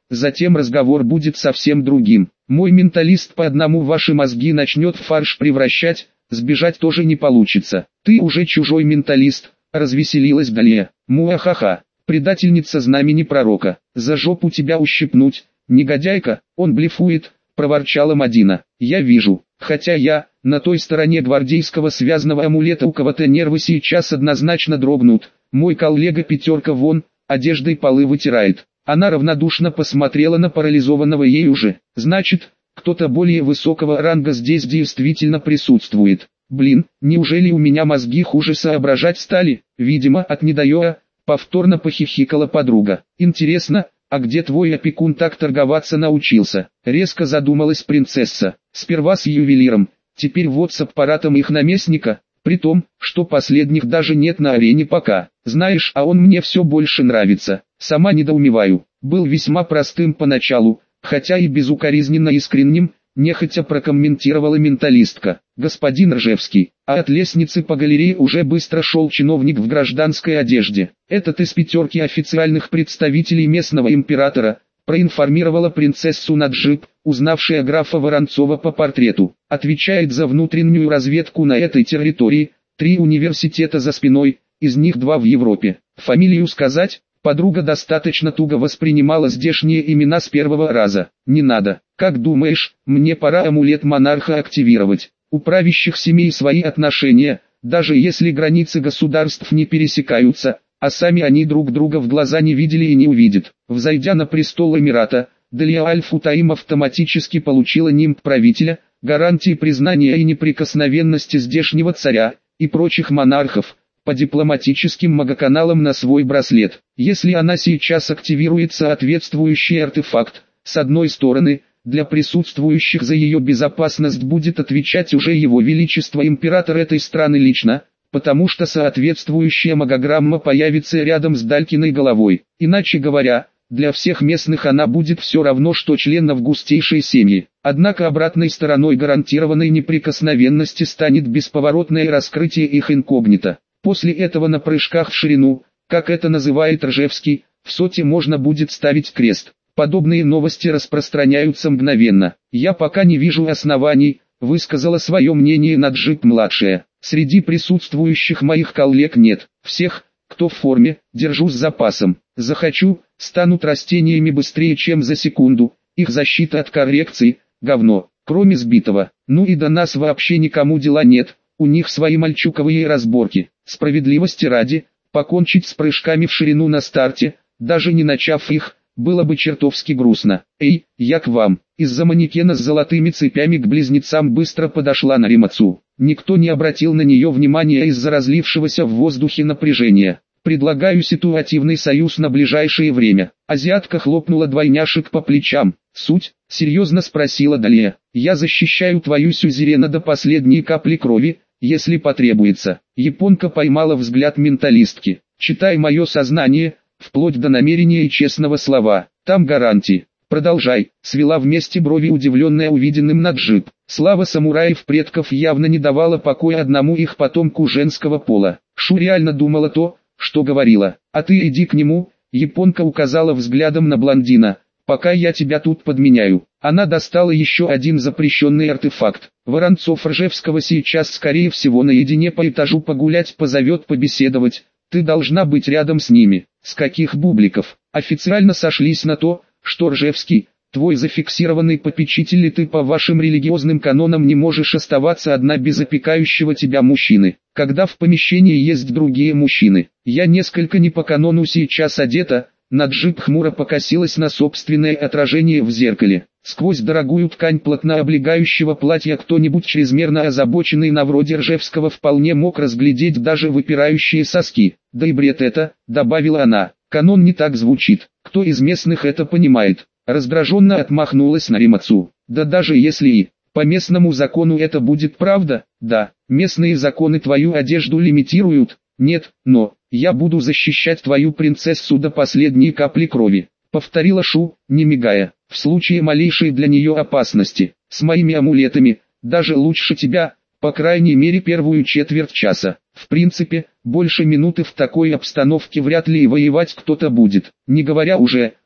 затем разговор будет совсем другим. Мой менталист по одному ваши мозги начнет в фарш превращать, сбежать тоже не получится. Ты уже чужой менталист, развеселилась Далия. Муахаха, предательница знамени пророка, за жопу тебя ущипнуть, негодяйка, он блефует, проворчала Мадина. Я вижу, хотя я, на той стороне гвардейского связанного амулета у кого-то нервы сейчас однозначно дрогнут, мой коллега пятерка вон, одеждой полы вытирает. Она равнодушно посмотрела на парализованного ею же. Значит, кто-то более высокого ранга здесь действительно присутствует. Блин, неужели у меня мозги хуже соображать стали? Видимо, от недоеа, повторно похихикала подруга. Интересно, а где твой опекун так торговаться научился? Резко задумалась принцесса. Сперва с ювелиром, теперь вот с аппаратом их наместника, при том, что последних даже нет на арене пока. Знаешь, а он мне все больше нравится. Сама недоумеваю. Был весьма простым поначалу, хотя и безукоризненно искренним, нехотя прокомментировала менталистка. Господин Ржевский, а от лестницы по галерее уже быстро шел чиновник в гражданской одежде. Этот из пятерки официальных представителей местного императора, проинформировала принцессу Наджиб, узнавшая графа Воронцова по портрету. Отвечает за внутреннюю разведку на этой территории, три университета за спиной, из них два в Европе. Фамилию сказать? Подруга достаточно туго воспринимала здешние имена с первого раза. Не надо. Как думаешь, мне пора амулет монарха активировать? У правящих семей свои отношения, даже если границы государств не пересекаются, а сами они друг друга в глаза не видели и не увидят. Взойдя на престол Эмирата, Далия Аль-Футаим автоматически получила нимб правителя, гарантии признания и неприкосновенности здешнего царя и прочих монархов, по дипломатическим многоканалам на свой браслет. Если она сейчас активирует соответствующий артефакт, с одной стороны, для присутствующих за ее безопасность будет отвечать уже его величество император этой страны лично, потому что соответствующая магограмма появится рядом с Далькиной головой. Иначе говоря, для всех местных она будет все равно, что член августейшей семьи. Однако обратной стороной гарантированной неприкосновенности станет бесповоротное раскрытие их инкогнито. После этого на прыжках в ширину, как это называет Ржевский, в соте можно будет ставить крест. Подобные новости распространяются мгновенно. Я пока не вижу оснований, высказала свое мнение Наджиб-младшая. Среди присутствующих моих коллег нет. Всех, кто в форме, держу с запасом. Захочу, станут растениями быстрее, чем за секунду. Их защита от коррекции – говно. Кроме сбитого. Ну и до нас вообще никому дела нет. У них свои мальчуковые разборки. Справедливости ради, покончить с прыжками в ширину на старте, даже не начав их, было бы чертовски грустно. Эй, я к вам. Из-за манекена с золотыми цепями к близнецам быстро подошла Наримацу. Никто не обратил на нее внимания из-за разлившегося в воздухе напряжения. Предлагаю ситуативный союз на ближайшее время. Азиатка хлопнула двойняшек по плечам. Суть? Серьезно спросила Далия. Я защищаю твою сюзерена до последней капли крови, если потребуется. Японка поймала взгляд менталистки. Читай мое сознание, вплоть до намерения и честного слова. Там гарантии. Продолжай, свела вместе брови удивленная увиденным Наджиб. Слава самураев предков явно не давала покоя одному их потомку женского пола. Шу реально думала то, что говорила. А ты иди к нему, японка указала взглядом на блондина. Пока я тебя тут подменяю. Она достала еще один запрещенный артефакт. Воронцов Ржевского сейчас скорее всего наедине по этажу погулять позовет побеседовать. Ты должна быть рядом с ними. С каких бубликов? Официально сошлись на то, что Ржевский, твой зафиксированный попечитель, и ты по вашим религиозным канонам не можешь оставаться одна без опекающего тебя мужчины. Когда в помещении есть другие мужчины. Я несколько не по канону сейчас одета. Наджиб хмуро покосилась на собственное отражение в зеркале. Сквозь дорогую ткань плотно облегающего платья кто-нибудь чрезмерно озабоченный на вроде Ржевского вполне мог разглядеть даже выпирающие соски. Да и бред это, добавила она, канон не так звучит. Кто из местных это понимает? Раздраженно отмахнулась Наримацу. Да даже если и по местному закону это будет правда, да, местные законы твою одежду лимитируют, нет, но я буду защищать твою принцессу до последней капли крови, повторила Шу, не мигая, в случае малейшей для нее опасности, с моими амулетами, даже лучше тебя, по крайней мере первую четверть часа. В принципе, больше минуты в такой обстановке вряд ли и воевать кто-то будет, не говоря уже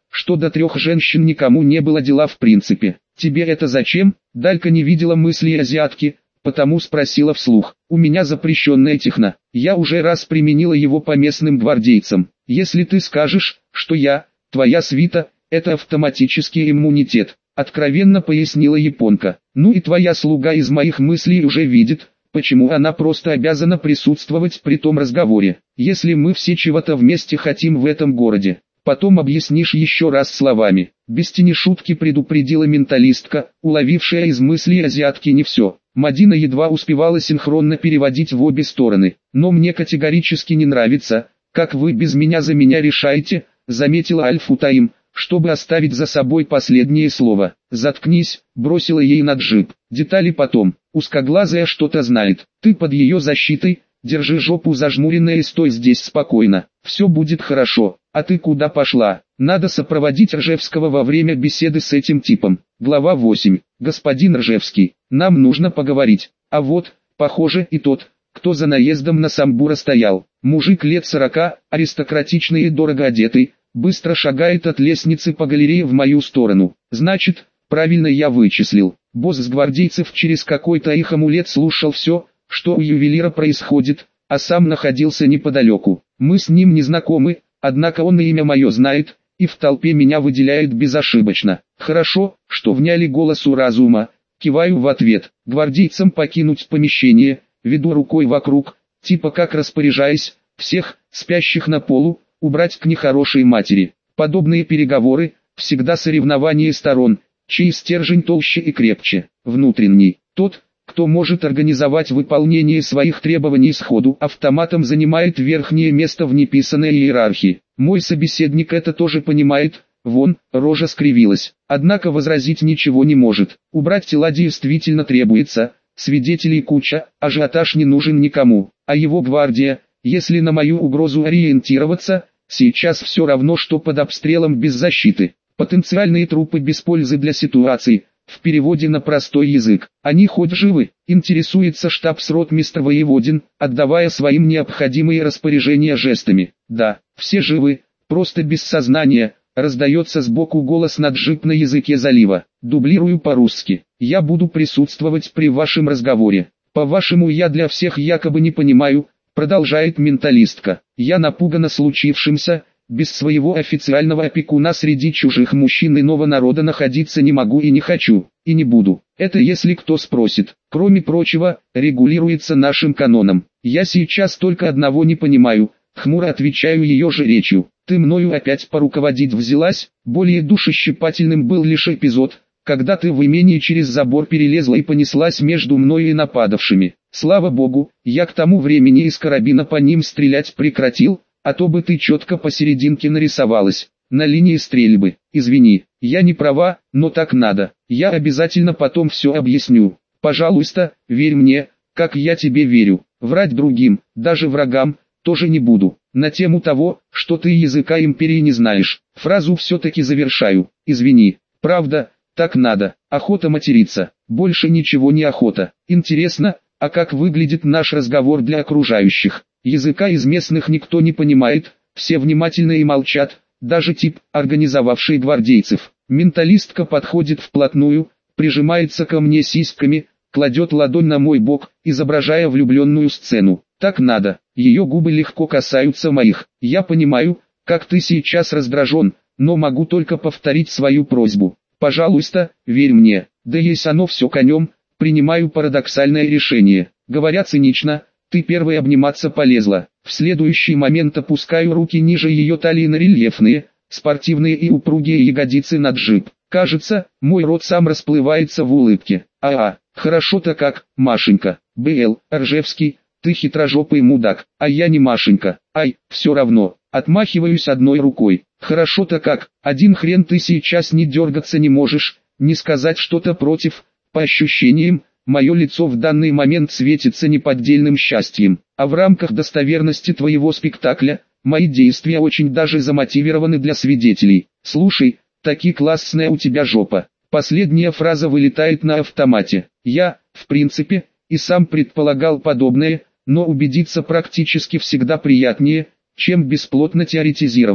что до трех женщин никому не было дела в принципе. Тебе это зачем? Далька не видела мыслей азиатки, потому спросила вслух. У меня запрещенная техно. Я уже раз применила его по местным гвардейцам. Если ты скажешь, что я, твоя свита, это автоматический иммунитет, откровенно пояснила японка. Ну и твоя слуга из моих мыслей уже видит, почему она просто обязана присутствовать при том разговоре. Если мы все чего-то вместе хотим в этом городе, потом объяснишь еще раз словами. Без тени шутки предупредила менталистка, уловившая из мыслей азиатки не все. Мадина едва успевала синхронно переводить в обе стороны. Но мне категорически не нравится, как вы без меня за меня решаете, заметила Аль-Футаим, чтобы оставить за собой последнее слово. Заткнись, бросила ей на джип. Детали потом. Узкоглазая что-то знает. Ты под ее защитой, держи жопу зажмуренной и стой здесь спокойно. Все будет хорошо. А ты куда пошла? Надо сопроводить Ржевского во время беседы с этим типом. Глава восемь. Господин Ржевский, нам нужно поговорить. А вот, похоже, и тот, кто за наездом на Самбура стоял. Мужик лет сорока, аристократичный и дорого одетый, быстро шагает от лестницы по галерее в мою сторону. Значит, правильно я вычислил. Босс с гвардейцев через какой-то их амулет слушал все, что у ювелира происходит, а сам находился неподалеку. Мы с ним не знакомы, однако он и имя мое знает, и в толпе меня выделяет безошибочно. Хорошо, что вняли голосу разума. Киваю в ответ. Гвардейцам покинуть помещение, веду рукой вокруг, типа как распоряжаясь, всех, спящих на полу, убрать к нехорошей матери. Подобные переговоры, всегда соревнование сторон, чей стержень толще и крепче. Внутренний, тот, кто может организовать выполнение своих требований сходу, автоматом занимает верхнее место в неписанной иерархии. Мой собеседник это тоже понимает, вон, рожа скривилась. Однако возразить ничего не может. Убрать тела действительно требуется, свидетелей куча, ажиотаж не нужен никому. А его гвардия, если на мою угрозу ориентироваться, сейчас все равно, что под обстрелом без защиты. Потенциальные трупы без пользы для ситуации. В переводе на простой язык, они хоть живы, интересуется штабс-ротмистр Воеводин, отдавая своим необходимые распоряжения жестами. Да, все живы, просто без сознания, раздается сбоку голос на джип на языке залива. Дублирую по-русски. Я буду присутствовать при вашем разговоре. По-вашему я для всех якобы не понимаю, продолжает менталистка. Я напугана случившимся. Без своего официального опекуна среди чужих мужчин иного народа находиться не могу и не хочу, и не буду. Это если кто спросит. Кроме прочего, регулируется нашим каноном. Я сейчас только одного не понимаю, хмуро отвечаю ее же речью. Ты мною опять поруководить взялась? Более душещипательным был лишь эпизод, когда ты в имении через забор перелезла и понеслась между мною и нападавшими. Слава богу, я к тому времени из карабина по ним стрелять прекратил, а то бы ты четко посерединке нарисовалась, на линии стрельбы. Извини, я не права, но так надо. Я обязательно потом все объясню. Пожалуйста, верь мне, как я тебе верю. Врать другим, даже врагам, тоже не буду. На тему того, что ты языка империи не знаешь. Фразу все-таки завершаю. Извини, правда, так надо. Охота материться. Больше ничего не охота. Интересно, а как выглядит наш разговор для окружающих? Языка из местных никто не понимает, все внимательно и молчат, даже тип, организовавший гвардейцев. Менталистка подходит вплотную, прижимается ко мне сиськами, кладет ладонь на мой бок, изображая влюбленную сцену. Так надо, ее губы легко касаются моих. Я понимаю, как ты сейчас раздражен, но могу только повторить свою просьбу. Пожалуйста, верь мне, да есть оно все конем, принимаю парадоксальное решение. Говоря цинично, ты первой обниматься полезла. В следующий момент опускаю руки ниже ее талии на рельефные, спортивные и упругие ягодицы на джип. Кажется, мой рот сам расплывается в улыбке. А-а, хорошо-то как, Машенька. Б.Л. Ржевский, ты хитрожопый мудак, а я не Машенька. Ай, все равно. Отмахиваюсь одной рукой. Хорошо-то как, один хрен ты сейчас не дергаться не можешь, не сказать что-то против, по ощущениям. Мое лицо в данный момент светится неподдельным счастьем, а в рамках достоверности твоего спектакля, мои действия очень даже замотивированы для свидетелей. Слушай, таки классная у тебя жопа. Последняя фраза вылетает на автомате. Я, в принципе, и сам предполагал подобное, но убедиться практически всегда приятнее, чем бесплотно теоретизировать.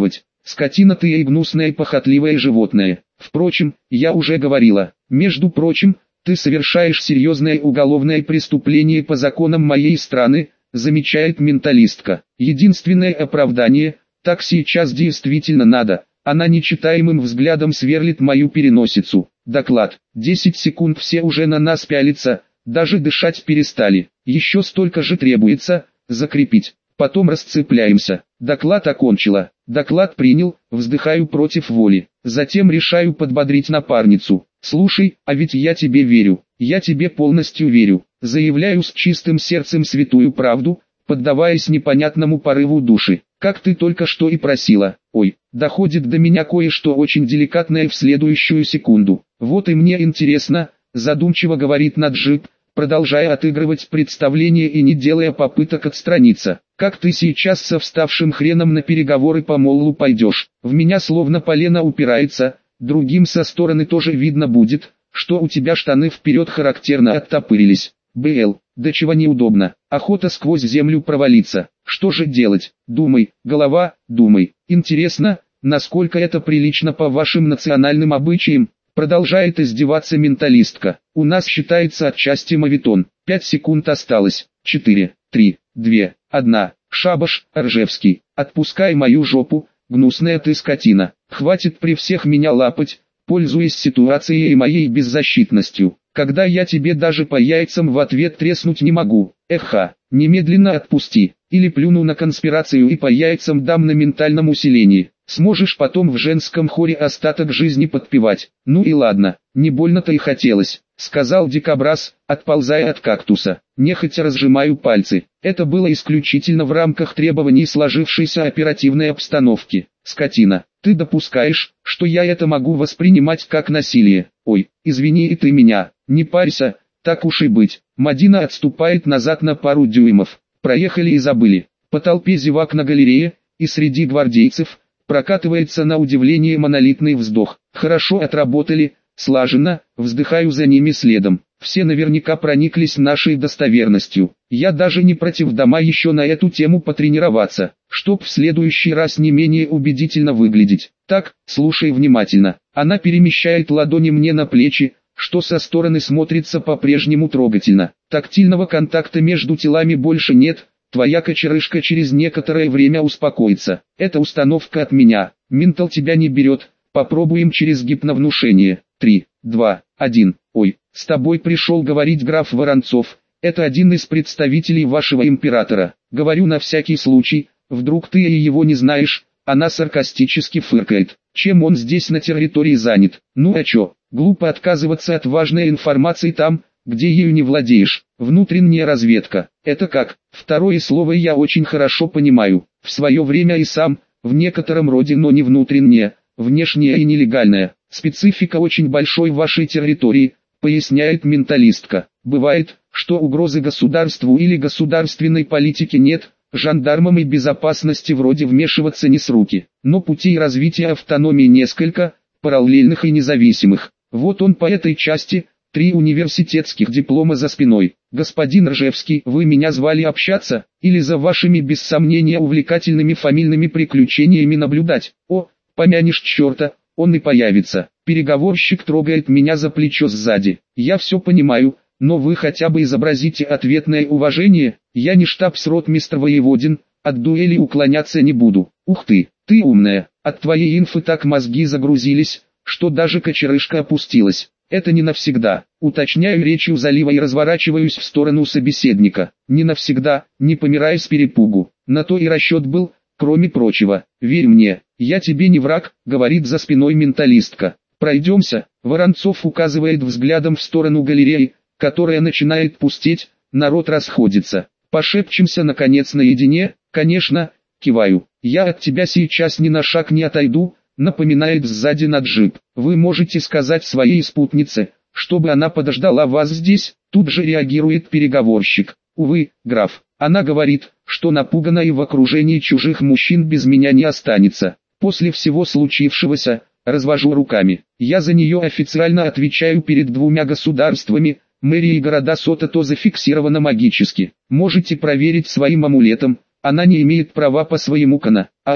Скотина ты и гнусное похотливое животное. Впрочем, я уже говорила. Между прочим, ты совершаешь серьезное уголовное преступление по законам моей страны, замечает менталистка. Единственное оправдание, так сейчас действительно надо. Она нечитаемым взглядом сверлит мою переносицу. Доклад. десять секунд все уже на нас пялятся, даже дышать перестали. Еще столько же требуется, закрепить. Потом расцепляемся. Доклад окончила. Доклад принял, вздыхаю против воли. Затем решаю подбодрить напарницу. Слушай, а ведь я тебе верю. Я тебе полностью верю. Заявляю с чистым сердцем святую правду, поддаваясь непонятному порыву души. Как ты только что и просила. Ой, доходит до меня кое-что очень деликатное в следующую секунду. Вот и мне интересно, задумчиво говорит Наджиб, продолжая отыгрывать представление и не делая попыток отстраниться. Как ты сейчас со вставшим хреном на переговоры по моллу пойдешь? В меня словно полено упирается, другим со стороны тоже видно будет, что у тебя штаны вперед характерно оттопырились. БЛ, да чего неудобно, охота сквозь землю провалиться. Что же делать? Думай, голова, думай. Интересно, насколько это прилично по вашим национальным обычаям? Продолжает издеваться менталистка. У нас считается отчасти моветон. Пять секунд осталось. Четыре, три, две, одна. Шабаш, Ржевский. Отпускай мою жопу, гнусная ты скотина. Хватит при всех меня лапать, пользуясь ситуацией и моей беззащитностью. Когда я тебе даже по яйцам в ответ треснуть не могу. Эха, немедленно отпусти. Или плюну на конспирацию и по яйцам дам на ментальном усилении. Сможешь потом в женском хоре остаток жизни подпевать. Ну и ладно, не больно-то и хотелось, сказал дикобраз, отползая от кактуса. Нехотя разжимаю пальцы. Это было исключительно в рамках требований сложившейся оперативной обстановки. Скотина, ты допускаешь, что я это могу воспринимать как насилие? Ой, извини и ты меня, не парься, так уж и быть. Мадина отступает назад на пару дюймов. Проехали и забыли. По толпе зевак на галерее, и среди гвардейцев, прокатывается на удивление монолитный вздох. Хорошо отработали, слаженно, вздыхаю за ними следом. Все наверняка прониклись нашей достоверностью. Я даже не против дома еще на эту тему потренироваться, чтоб в следующий раз не менее убедительно выглядеть. Так, слушай внимательно. Она перемещает ладони мне на плечи, что со стороны смотрится по-прежнему трогательно. Тактильного контакта между телами больше нет. Твоя кочерышка через некоторое время успокоится. Это установка от меня. Ментал тебя не берет. Попробуем через гипновнушение. три, два, один. Ой, с тобой пришел говорить граф Воронцов. Это один из представителей вашего императора. Говорю на всякий случай, вдруг ты и его не знаешь. Она саркастически фыркает. Чем он здесь на территории занят? Ну а чё, глупо отказываться от важной информации там, где ею не владеешь. Внутренняя разведка. Это как? Второе слово я очень хорошо понимаю. В свое время и сам, в некотором роде, но не внутренняя, внешняя и нелегальная. Специфика очень большой в вашей территории, поясняет менталистка. Бывает, что угрозы государству или государственной политике нет, жандармам и безопасности вроде вмешиваться не с руки. Но путей развития автономии несколько, параллельных и независимых. Вот он по этой части. Три университетских диплома за спиной. Господин Ржевский, вы меня звали общаться, или за вашими без сомнения увлекательными фамильными приключениями наблюдать? О, помянешь черта, он и появится. Переговорщик трогает меня за плечо сзади. Я все понимаю, но вы хотя бы изобразите ответное уважение. Я не штабс-ротмистр Воеводин, от дуэли уклоняться не буду. Ух ты, ты умная, от твоей инфы так мозги загрузились, что даже кочерышка опустилась. Это не навсегда. Уточняю речью залива и разворачиваюсь в сторону собеседника. Не навсегда, не помирай с перепугу. На то и расчет был, кроме прочего. Верь мне, я тебе не враг, говорит за спиной менталистка. Пройдемся. Воронцов указывает взглядом в сторону галереи, которая начинает пустеть, народ расходится. Пошепчемся наконец наедине, конечно, киваю. Я от тебя сейчас ни на шаг не отойду. Напоминает сзади Наджиб. Вы можете сказать своей спутнице, чтобы она подождала вас здесь, тут же реагирует переговорщик. Увы, граф, она говорит, что напугана и в окружении чужих мужчин без меня не останется. После всего случившегося, развожу руками. Я за нее официально отвечаю перед двумя государствами, мэрии и города Сотото зафиксировано магически. Можете проверить своим амулетом, она не имеет права по своему кана. А-а.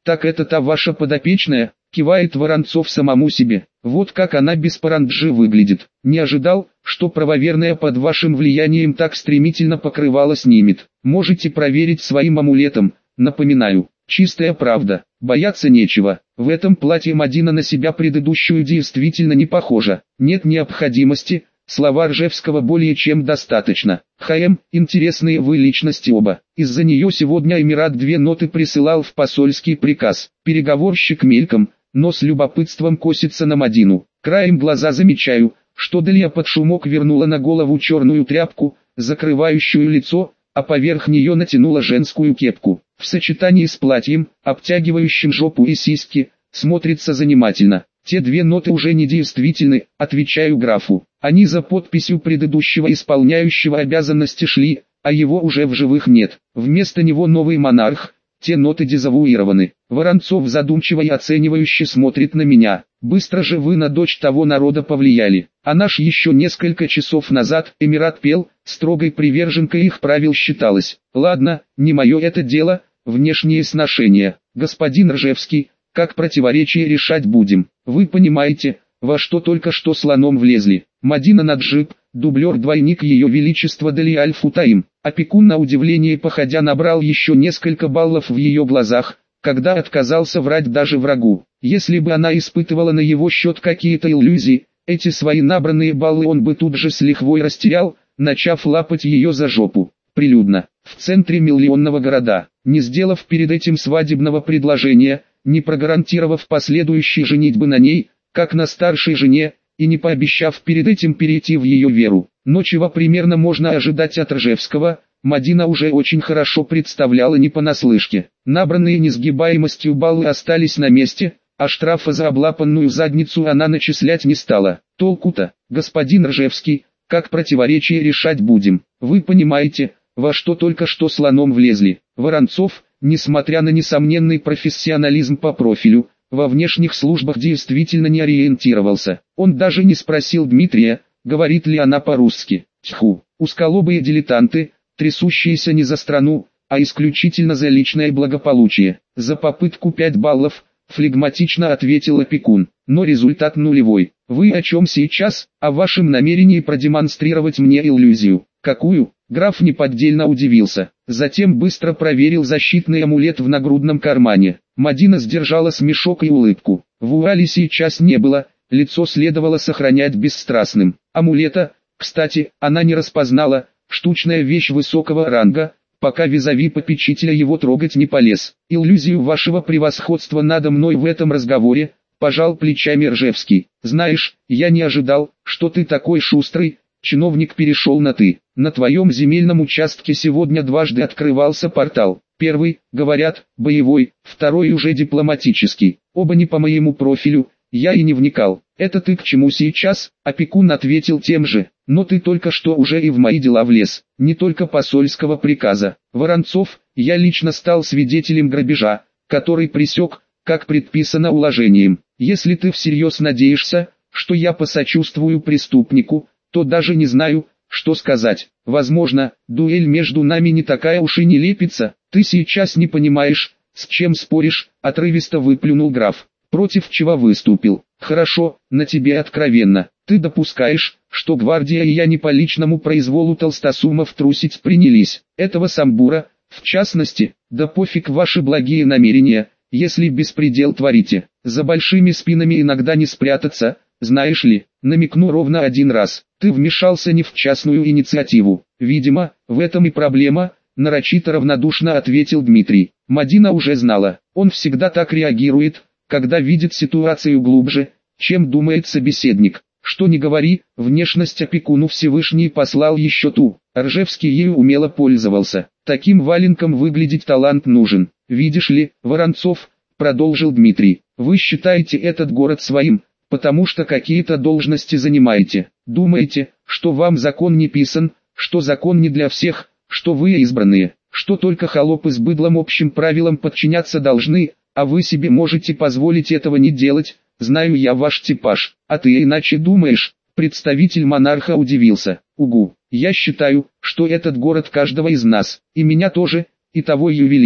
Так это та ваша подопечная? Кивает Воронцов самому себе. Вот как она без паранджи выглядит. Не ожидал, что правоверная под вашим влиянием так стремительно покрывало снимет. Можете проверить своим амулетом, напоминаю. Чистая правда, бояться нечего. В этом платье Мадина на себя предыдущую действительно не похожа. Нет необходимости, слова Ржевского более чем достаточно. ХМ, интересные вы личности оба. Из-за нее сегодня Эмират две ноты присылал в посольский приказ. Переговорщик мельком, но с любопытством косится на Мадину. Краем глаза замечаю, что Далия под шумок вернула на голову черную тряпку, закрывающую лицо, а поверх нее натянула женскую кепку. В сочетании с платьем, обтягивающим жопу и сиськи, смотрится занимательно. Те две ноты уже не действительны, отвечаю графу. Они за подписью предыдущего исполняющего обязанности шли, а его уже в живых нет. Вместо него новый монарх, те ноты дезавуированы. Воронцов задумчиво и оценивающе смотрит на меня. Быстро же вы на дочь того народа повлияли. Она ж еще несколько часов назад Эмират пел, строгой приверженкой их правил считалась. Ладно, не мое это дело, внешние сношения. Господин Ржевский, как противоречие решать будем? Вы понимаете, во что только что слоном влезли. Мадина Наджиб, дублер-двойник ее величества Дали Аль-Футаим. Опекун на удивление походя набрал еще несколько баллов в ее глазах, когда отказался врать даже врагу. Если бы она испытывала на его счет какие-то иллюзии, эти свои набранные баллы он бы тут же с лихвой растерял, начав лапать ее за жопу. Прилюдно, в центре миллионного города, не сделав перед этим свадебного предложения, не прогарантировав последующей женитьбы на ней, как на старшей жене, и не пообещав перед этим перейти в ее веру. Но чего примерно можно ожидать от Ржевского, Мадина уже очень хорошо представляла не понаслышке. Набранные несгибаемостью баллы остались на месте, а штрафа за облапанную задницу она начислять не стала. Толку-то, господин Ржевский, как противоречие решать будем? Вы понимаете, во что только что слоном влезли. Воронцов, несмотря на несомненный профессионализм по профилю, во внешних службах действительно не ориентировался. Он даже не спросил Дмитрия, говорит ли она по-русски. Тьфу, узколобые дилетанты, трясущиеся не за страну, а исключительно за личное благополучие. За попытку пять баллов, флегматично ответил опекун, но результат нулевой. Вы о чем сейчас? О вашем намерении продемонстрировать мне иллюзию. Какую? Граф неподдельно удивился. Затем быстро проверил защитный амулет в нагрудном кармане. Мадина сдержала смешок и улыбку. Вуали сейчас не было, лицо следовало сохранять бесстрастным. Амулета, кстати, она не распознала, штучная вещь высокого ранга, пока визави попечителя его трогать не полез. Иллюзию вашего превосходства надо мной в этом разговоре, пожал плечами Ржевский. Знаешь, я не ожидал, что ты такой шустрый. Чиновник перешел на «ты». На твоем земельном участке сегодня дважды открывался портал. Первый, говорят, боевой, второй уже дипломатический. Оба не по моему профилю, я и не вникал. Это ты к чему сейчас? Опекун ответил тем же. Но ты только что уже и в мои дела влез. Не только посольского приказа. Воронцов, я лично стал свидетелем грабежа, который пресек, как предписано уложением. Если ты всерьез надеешься, что я посочувствую преступнику, то даже не знаю, что сказать. Возможно, дуэль между нами не такая уж и не лепится. Ты сейчас не понимаешь, с чем споришь, отрывисто выплюнул граф. Против чего выступил? Хорошо, на тебе откровенно. Ты допускаешь, что гвардия и я не по личному произволу толстосумов трусить принялись. Этого самбура, в частности, да пофиг ваши благие намерения, если беспредел творите. За большими спинами иногда не спрятаться, знаешь ли, намекну ровно один раз. Ты вмешался не в частную инициативу. Видимо, в этом и проблема, нарочито равнодушно ответил Дмитрий. Мадина уже знала, он всегда так реагирует, когда видит ситуацию глубже, чем думает собеседник. Что ни говори, внешность опекуну Всевышний послал еще ту. Ржевский ею умело пользовался. Таким валенком выглядеть талант нужен. Видишь ли, Воронцов, продолжил Дмитрий, вы считаете этот город своим, потому что какие-то должности занимаете. Думаете, что вам закон не писан, что закон не для всех, что вы избранные, что только холопы с быдлом общим правилам подчиняться должны, а вы себе можете позволить этого не делать. Знаю я ваш типаж, а ты иначе думаешь? Представитель монарха удивился. Угу, я считаю, что этот город каждого из нас, и меня тоже, и того ювелира,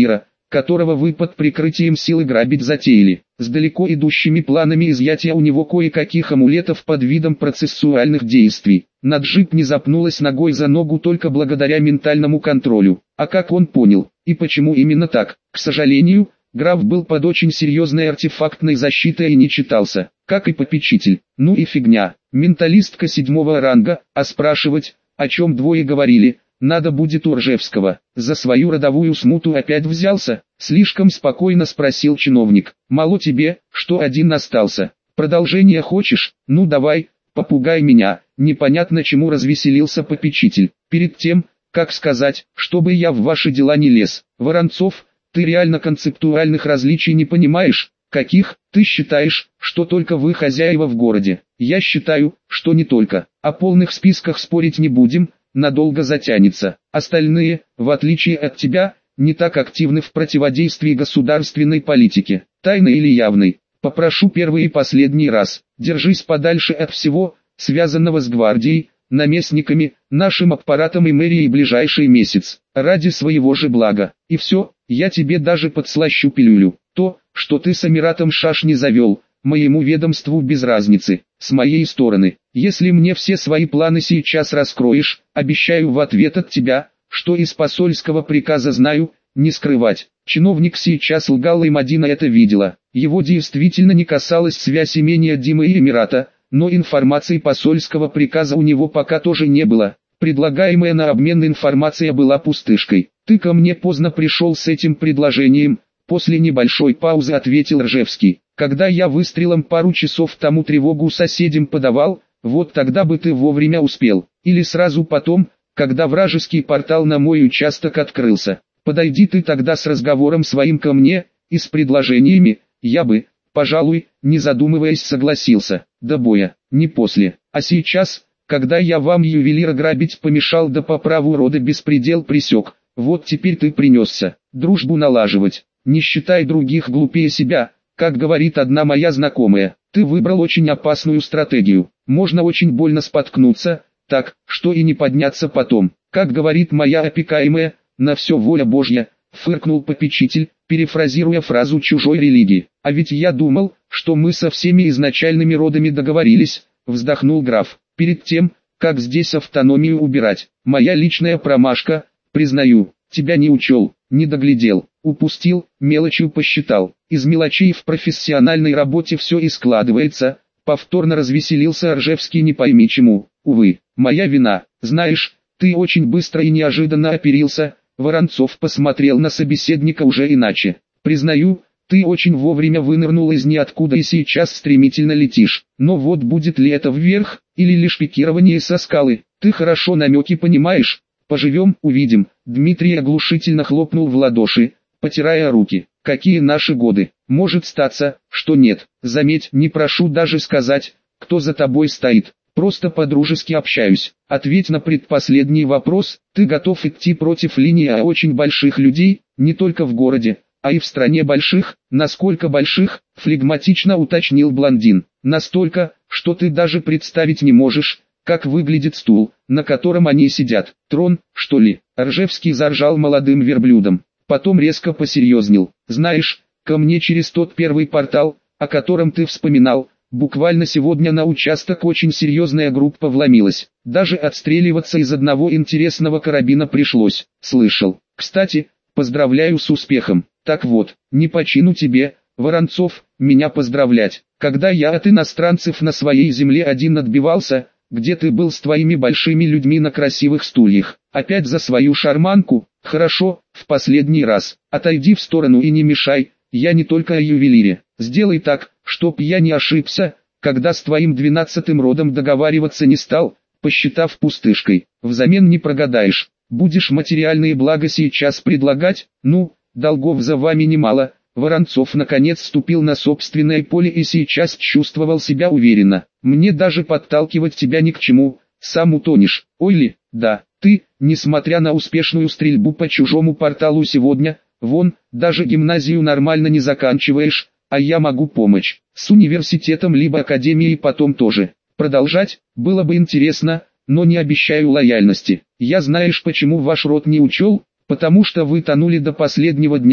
которого вы под прикрытием силы грабить затеяли, с далеко идущими планами изъятия у него кое-каких амулетов под видом процессуальных действий. Наджиб не запнулась ногой за ногу только благодаря ментальному контролю. А как он понял, и почему именно так? К сожалению, граф был под очень серьезной артефактной защитой и не читался, как и попечитель. Ну и фигня, менталистка седьмого ранга, а спрашивать, о чем двое говорили, надо будет у Ржевского. За свою родовую смуту опять взялся? Слишком спокойно спросил чиновник. Мало тебе, что один остался. Продолжение хочешь? Ну давай, попугай меня. Непонятно чему развеселился попечитель. Перед тем, как сказать, чтобы я в ваши дела не лез. Воронцов, ты реально концептуальных различий не понимаешь? Каких? Ты считаешь, что только вы хозяева в городе? Я считаю, что не только. О полных списках спорить не будем. Надолго затянется. Остальные, в отличие от тебя, не так активны в противодействии государственной политике, тайной или явной. Попрошу первый и последний раз, держись подальше от всего, связанного с гвардией, наместниками, нашим аппаратом и мэрией ближайший месяц, ради своего же блага. И все, я тебе даже подслащу пилюлю. То, что ты с Амиратом шаш не завел, моему ведомству без разницы, с моей стороны. Если мне все свои планы сейчас раскроешь, обещаю в ответ от тебя, что из посольского приказа знаю, не скрывать. Чиновник сейчас лгал, и Мадина это видела. Его действительно не касалась связь имения Димы и Эмирата, но информации посольского приказа у него пока тоже не было. Предлагаемая на обмен информация была пустышкой. Ты ко мне поздно пришел с этим предложением, после небольшой паузы ответил Ржевский. Когда я выстрелом пару часов тому тревогу соседям подавал, вот тогда бы ты вовремя успел. Или сразу потом, когда вражеский портал на мой участок открылся. Подойди ты тогда с разговором своим ко мне, и с предложениями, я бы, пожалуй, не задумываясь согласился. До боя, не после. А сейчас, когда я вам ювелира грабить помешал да по праву рода беспредел пресек, вот теперь ты принесся, дружбу налаживать. Не считай других глупее себя. Как говорит одна моя знакомая, ты выбрал очень опасную стратегию. Можно очень больно споткнуться, так, что и не подняться потом. Как говорит моя опекаемая, на все воля Божья, фыркнул попечитель, перефразируя фразу чужой религии. А ведь я думал, что мы со всеми изначальными родами договорились, вздохнул граф. Перед тем, как здесь автономию убирать, моя личная промашка, признаю, тебя не учел, не доглядел, упустил, мелочью посчитал. Из мелочей в профессиональной работе все и складывается. Повторно развеселился Ржевский, не пойми чему. Увы, моя вина. Знаешь, ты очень быстро и неожиданно оперился. Воронцов посмотрел на собеседника уже иначе. Признаю, ты очень вовремя вынырнул из ниоткуда и сейчас стремительно летишь. Но вот будет ли это вверх, или лишь пикирование со скалы, ты хорошо намеки понимаешь. Поживем, увидим. Дмитрий оглушительно хлопнул в ладоши, потирая руки. Какие наши годы? Может статься, что нет. Заметь, не прошу даже сказать, кто за тобой стоит. Просто по-дружески общаюсь. Ответь на предпоследний вопрос. Ты готов идти против линии очень больших людей, не только в городе, а и в стране больших? Насколько больших? Флегматично уточнил блондин. Настолько, что ты даже представить не можешь, как выглядит стул, на котором они сидят. Трон, что ли? Ржевский заржал молодым верблюдом. Потом резко посерьезнел. Знаешь, ко мне через тот первый портал, о котором ты вспоминал, буквально сегодня на участок очень серьезная группа вломилась. Даже отстреливаться из одного интересного карабина пришлось. Слышал. Кстати, поздравляю с успехом. Так вот, не по чину тебе, Воронцов, меня поздравлять. Когда я от иностранцев на своей земле один отбивался, где ты был с твоими большими людьми на красивых стульях? Опять за свою шарманку? Хорошо, в последний раз. Отойди в сторону и не мешай, я не только о ювелире. Сделай так, чтоб я не ошибся, когда с твоим двенадцатым родом договариваться не стал, посчитав пустышкой. Взамен не прогадаешь. Будешь материальные блага сейчас предлагать? Ну, долгов за вами немало. Воронцов наконец вступил на собственное поле и сейчас чувствовал себя уверенно. Мне даже подталкивать тебя ни к чему, сам утонешь. Ой ли, да, ты, несмотря на успешную стрельбу по чужому порталу сегодня, вон, даже гимназию нормально не заканчиваешь, а я могу помочь. С университетом либо академией потом тоже. Продолжать, было бы интересно, но не обещаю лояльности. Я знаешь почему ваш род не учел? Потому что вы тонули до последнего дня.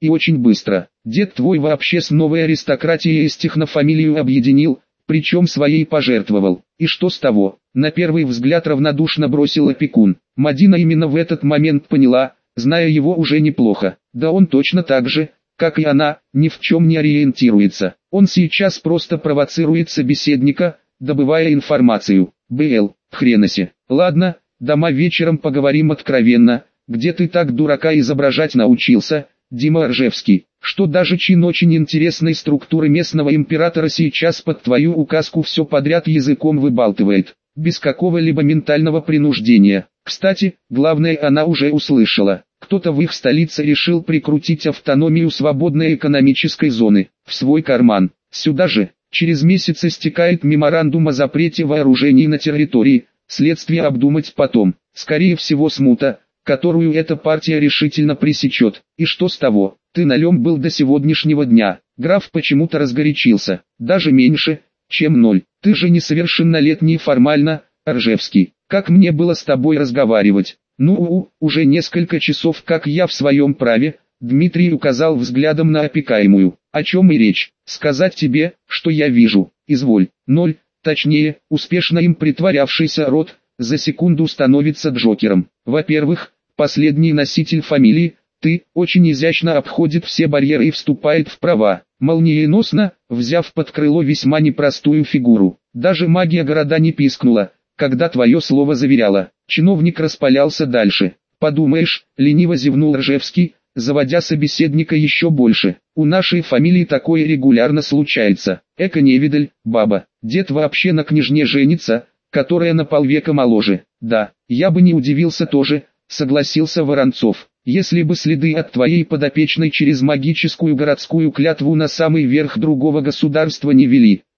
и очень быстро. Дед твой вообще с новой аристократией из технофамилию объединил, причем своей пожертвовал. И что с того? На первый взгляд равнодушно бросил опекун. Мадина именно в этот момент поняла, зная его уже неплохо. Да он точно так же, как и она, ни в чем не ориентируется. Он сейчас просто провоцирует собеседника, добывая информацию. БЛ, хреноси. Ладно, дома вечером поговорим откровенно. Где ты так дурака изображать научился, Дима Ржевский, что даже чин очень интересной структуры местного императора сейчас под твою указку все подряд языком выбалтывает, без какого-либо ментального принуждения. Кстати, главное она уже услышала. Кто-то в их столице решил прикрутить автономию свободной экономической зоны в свой карман. Сюда же, через месяц истекает меморандум о запрете вооружений на территории, следствие обдумать потом. Скорее всего смута, которую эта партия решительно пресечет. И что с того? Ты налем был до сегодняшнего дня. Граф почему-то разгорячился. Даже меньше, чем ноль. Ты же несовершеннолетний формально, Ржевский. Как мне было с тобой разговаривать? Ну, уже несколько часов как я в своем праве. Дмитрий указал взглядом на опекаемую. О чем и речь? Сказать тебе, что я вижу. Изволь. Ноль, точнее, успешно им притворявшийся род, за секунду становится Джокером. Во-первых, последний носитель фамилии, ты, очень изящно обходит все барьеры и вступает в права, молниеносно, взяв под крыло весьма непростую фигуру. Даже магия города не пискнула, когда твое слово заверяла. Чиновник распалялся дальше. Подумаешь, лениво зевнул Ржевский, заводя собеседника еще больше. У нашей фамилии такое регулярно случается. Эко-невидаль, баба. Дед вообще на княжне женится, которая на полвека моложе. Да, я бы не удивился тоже, согласился Воронцов, если бы следы от твоей подопечной через магическую городскую клятву на самый верх другого государства не вели.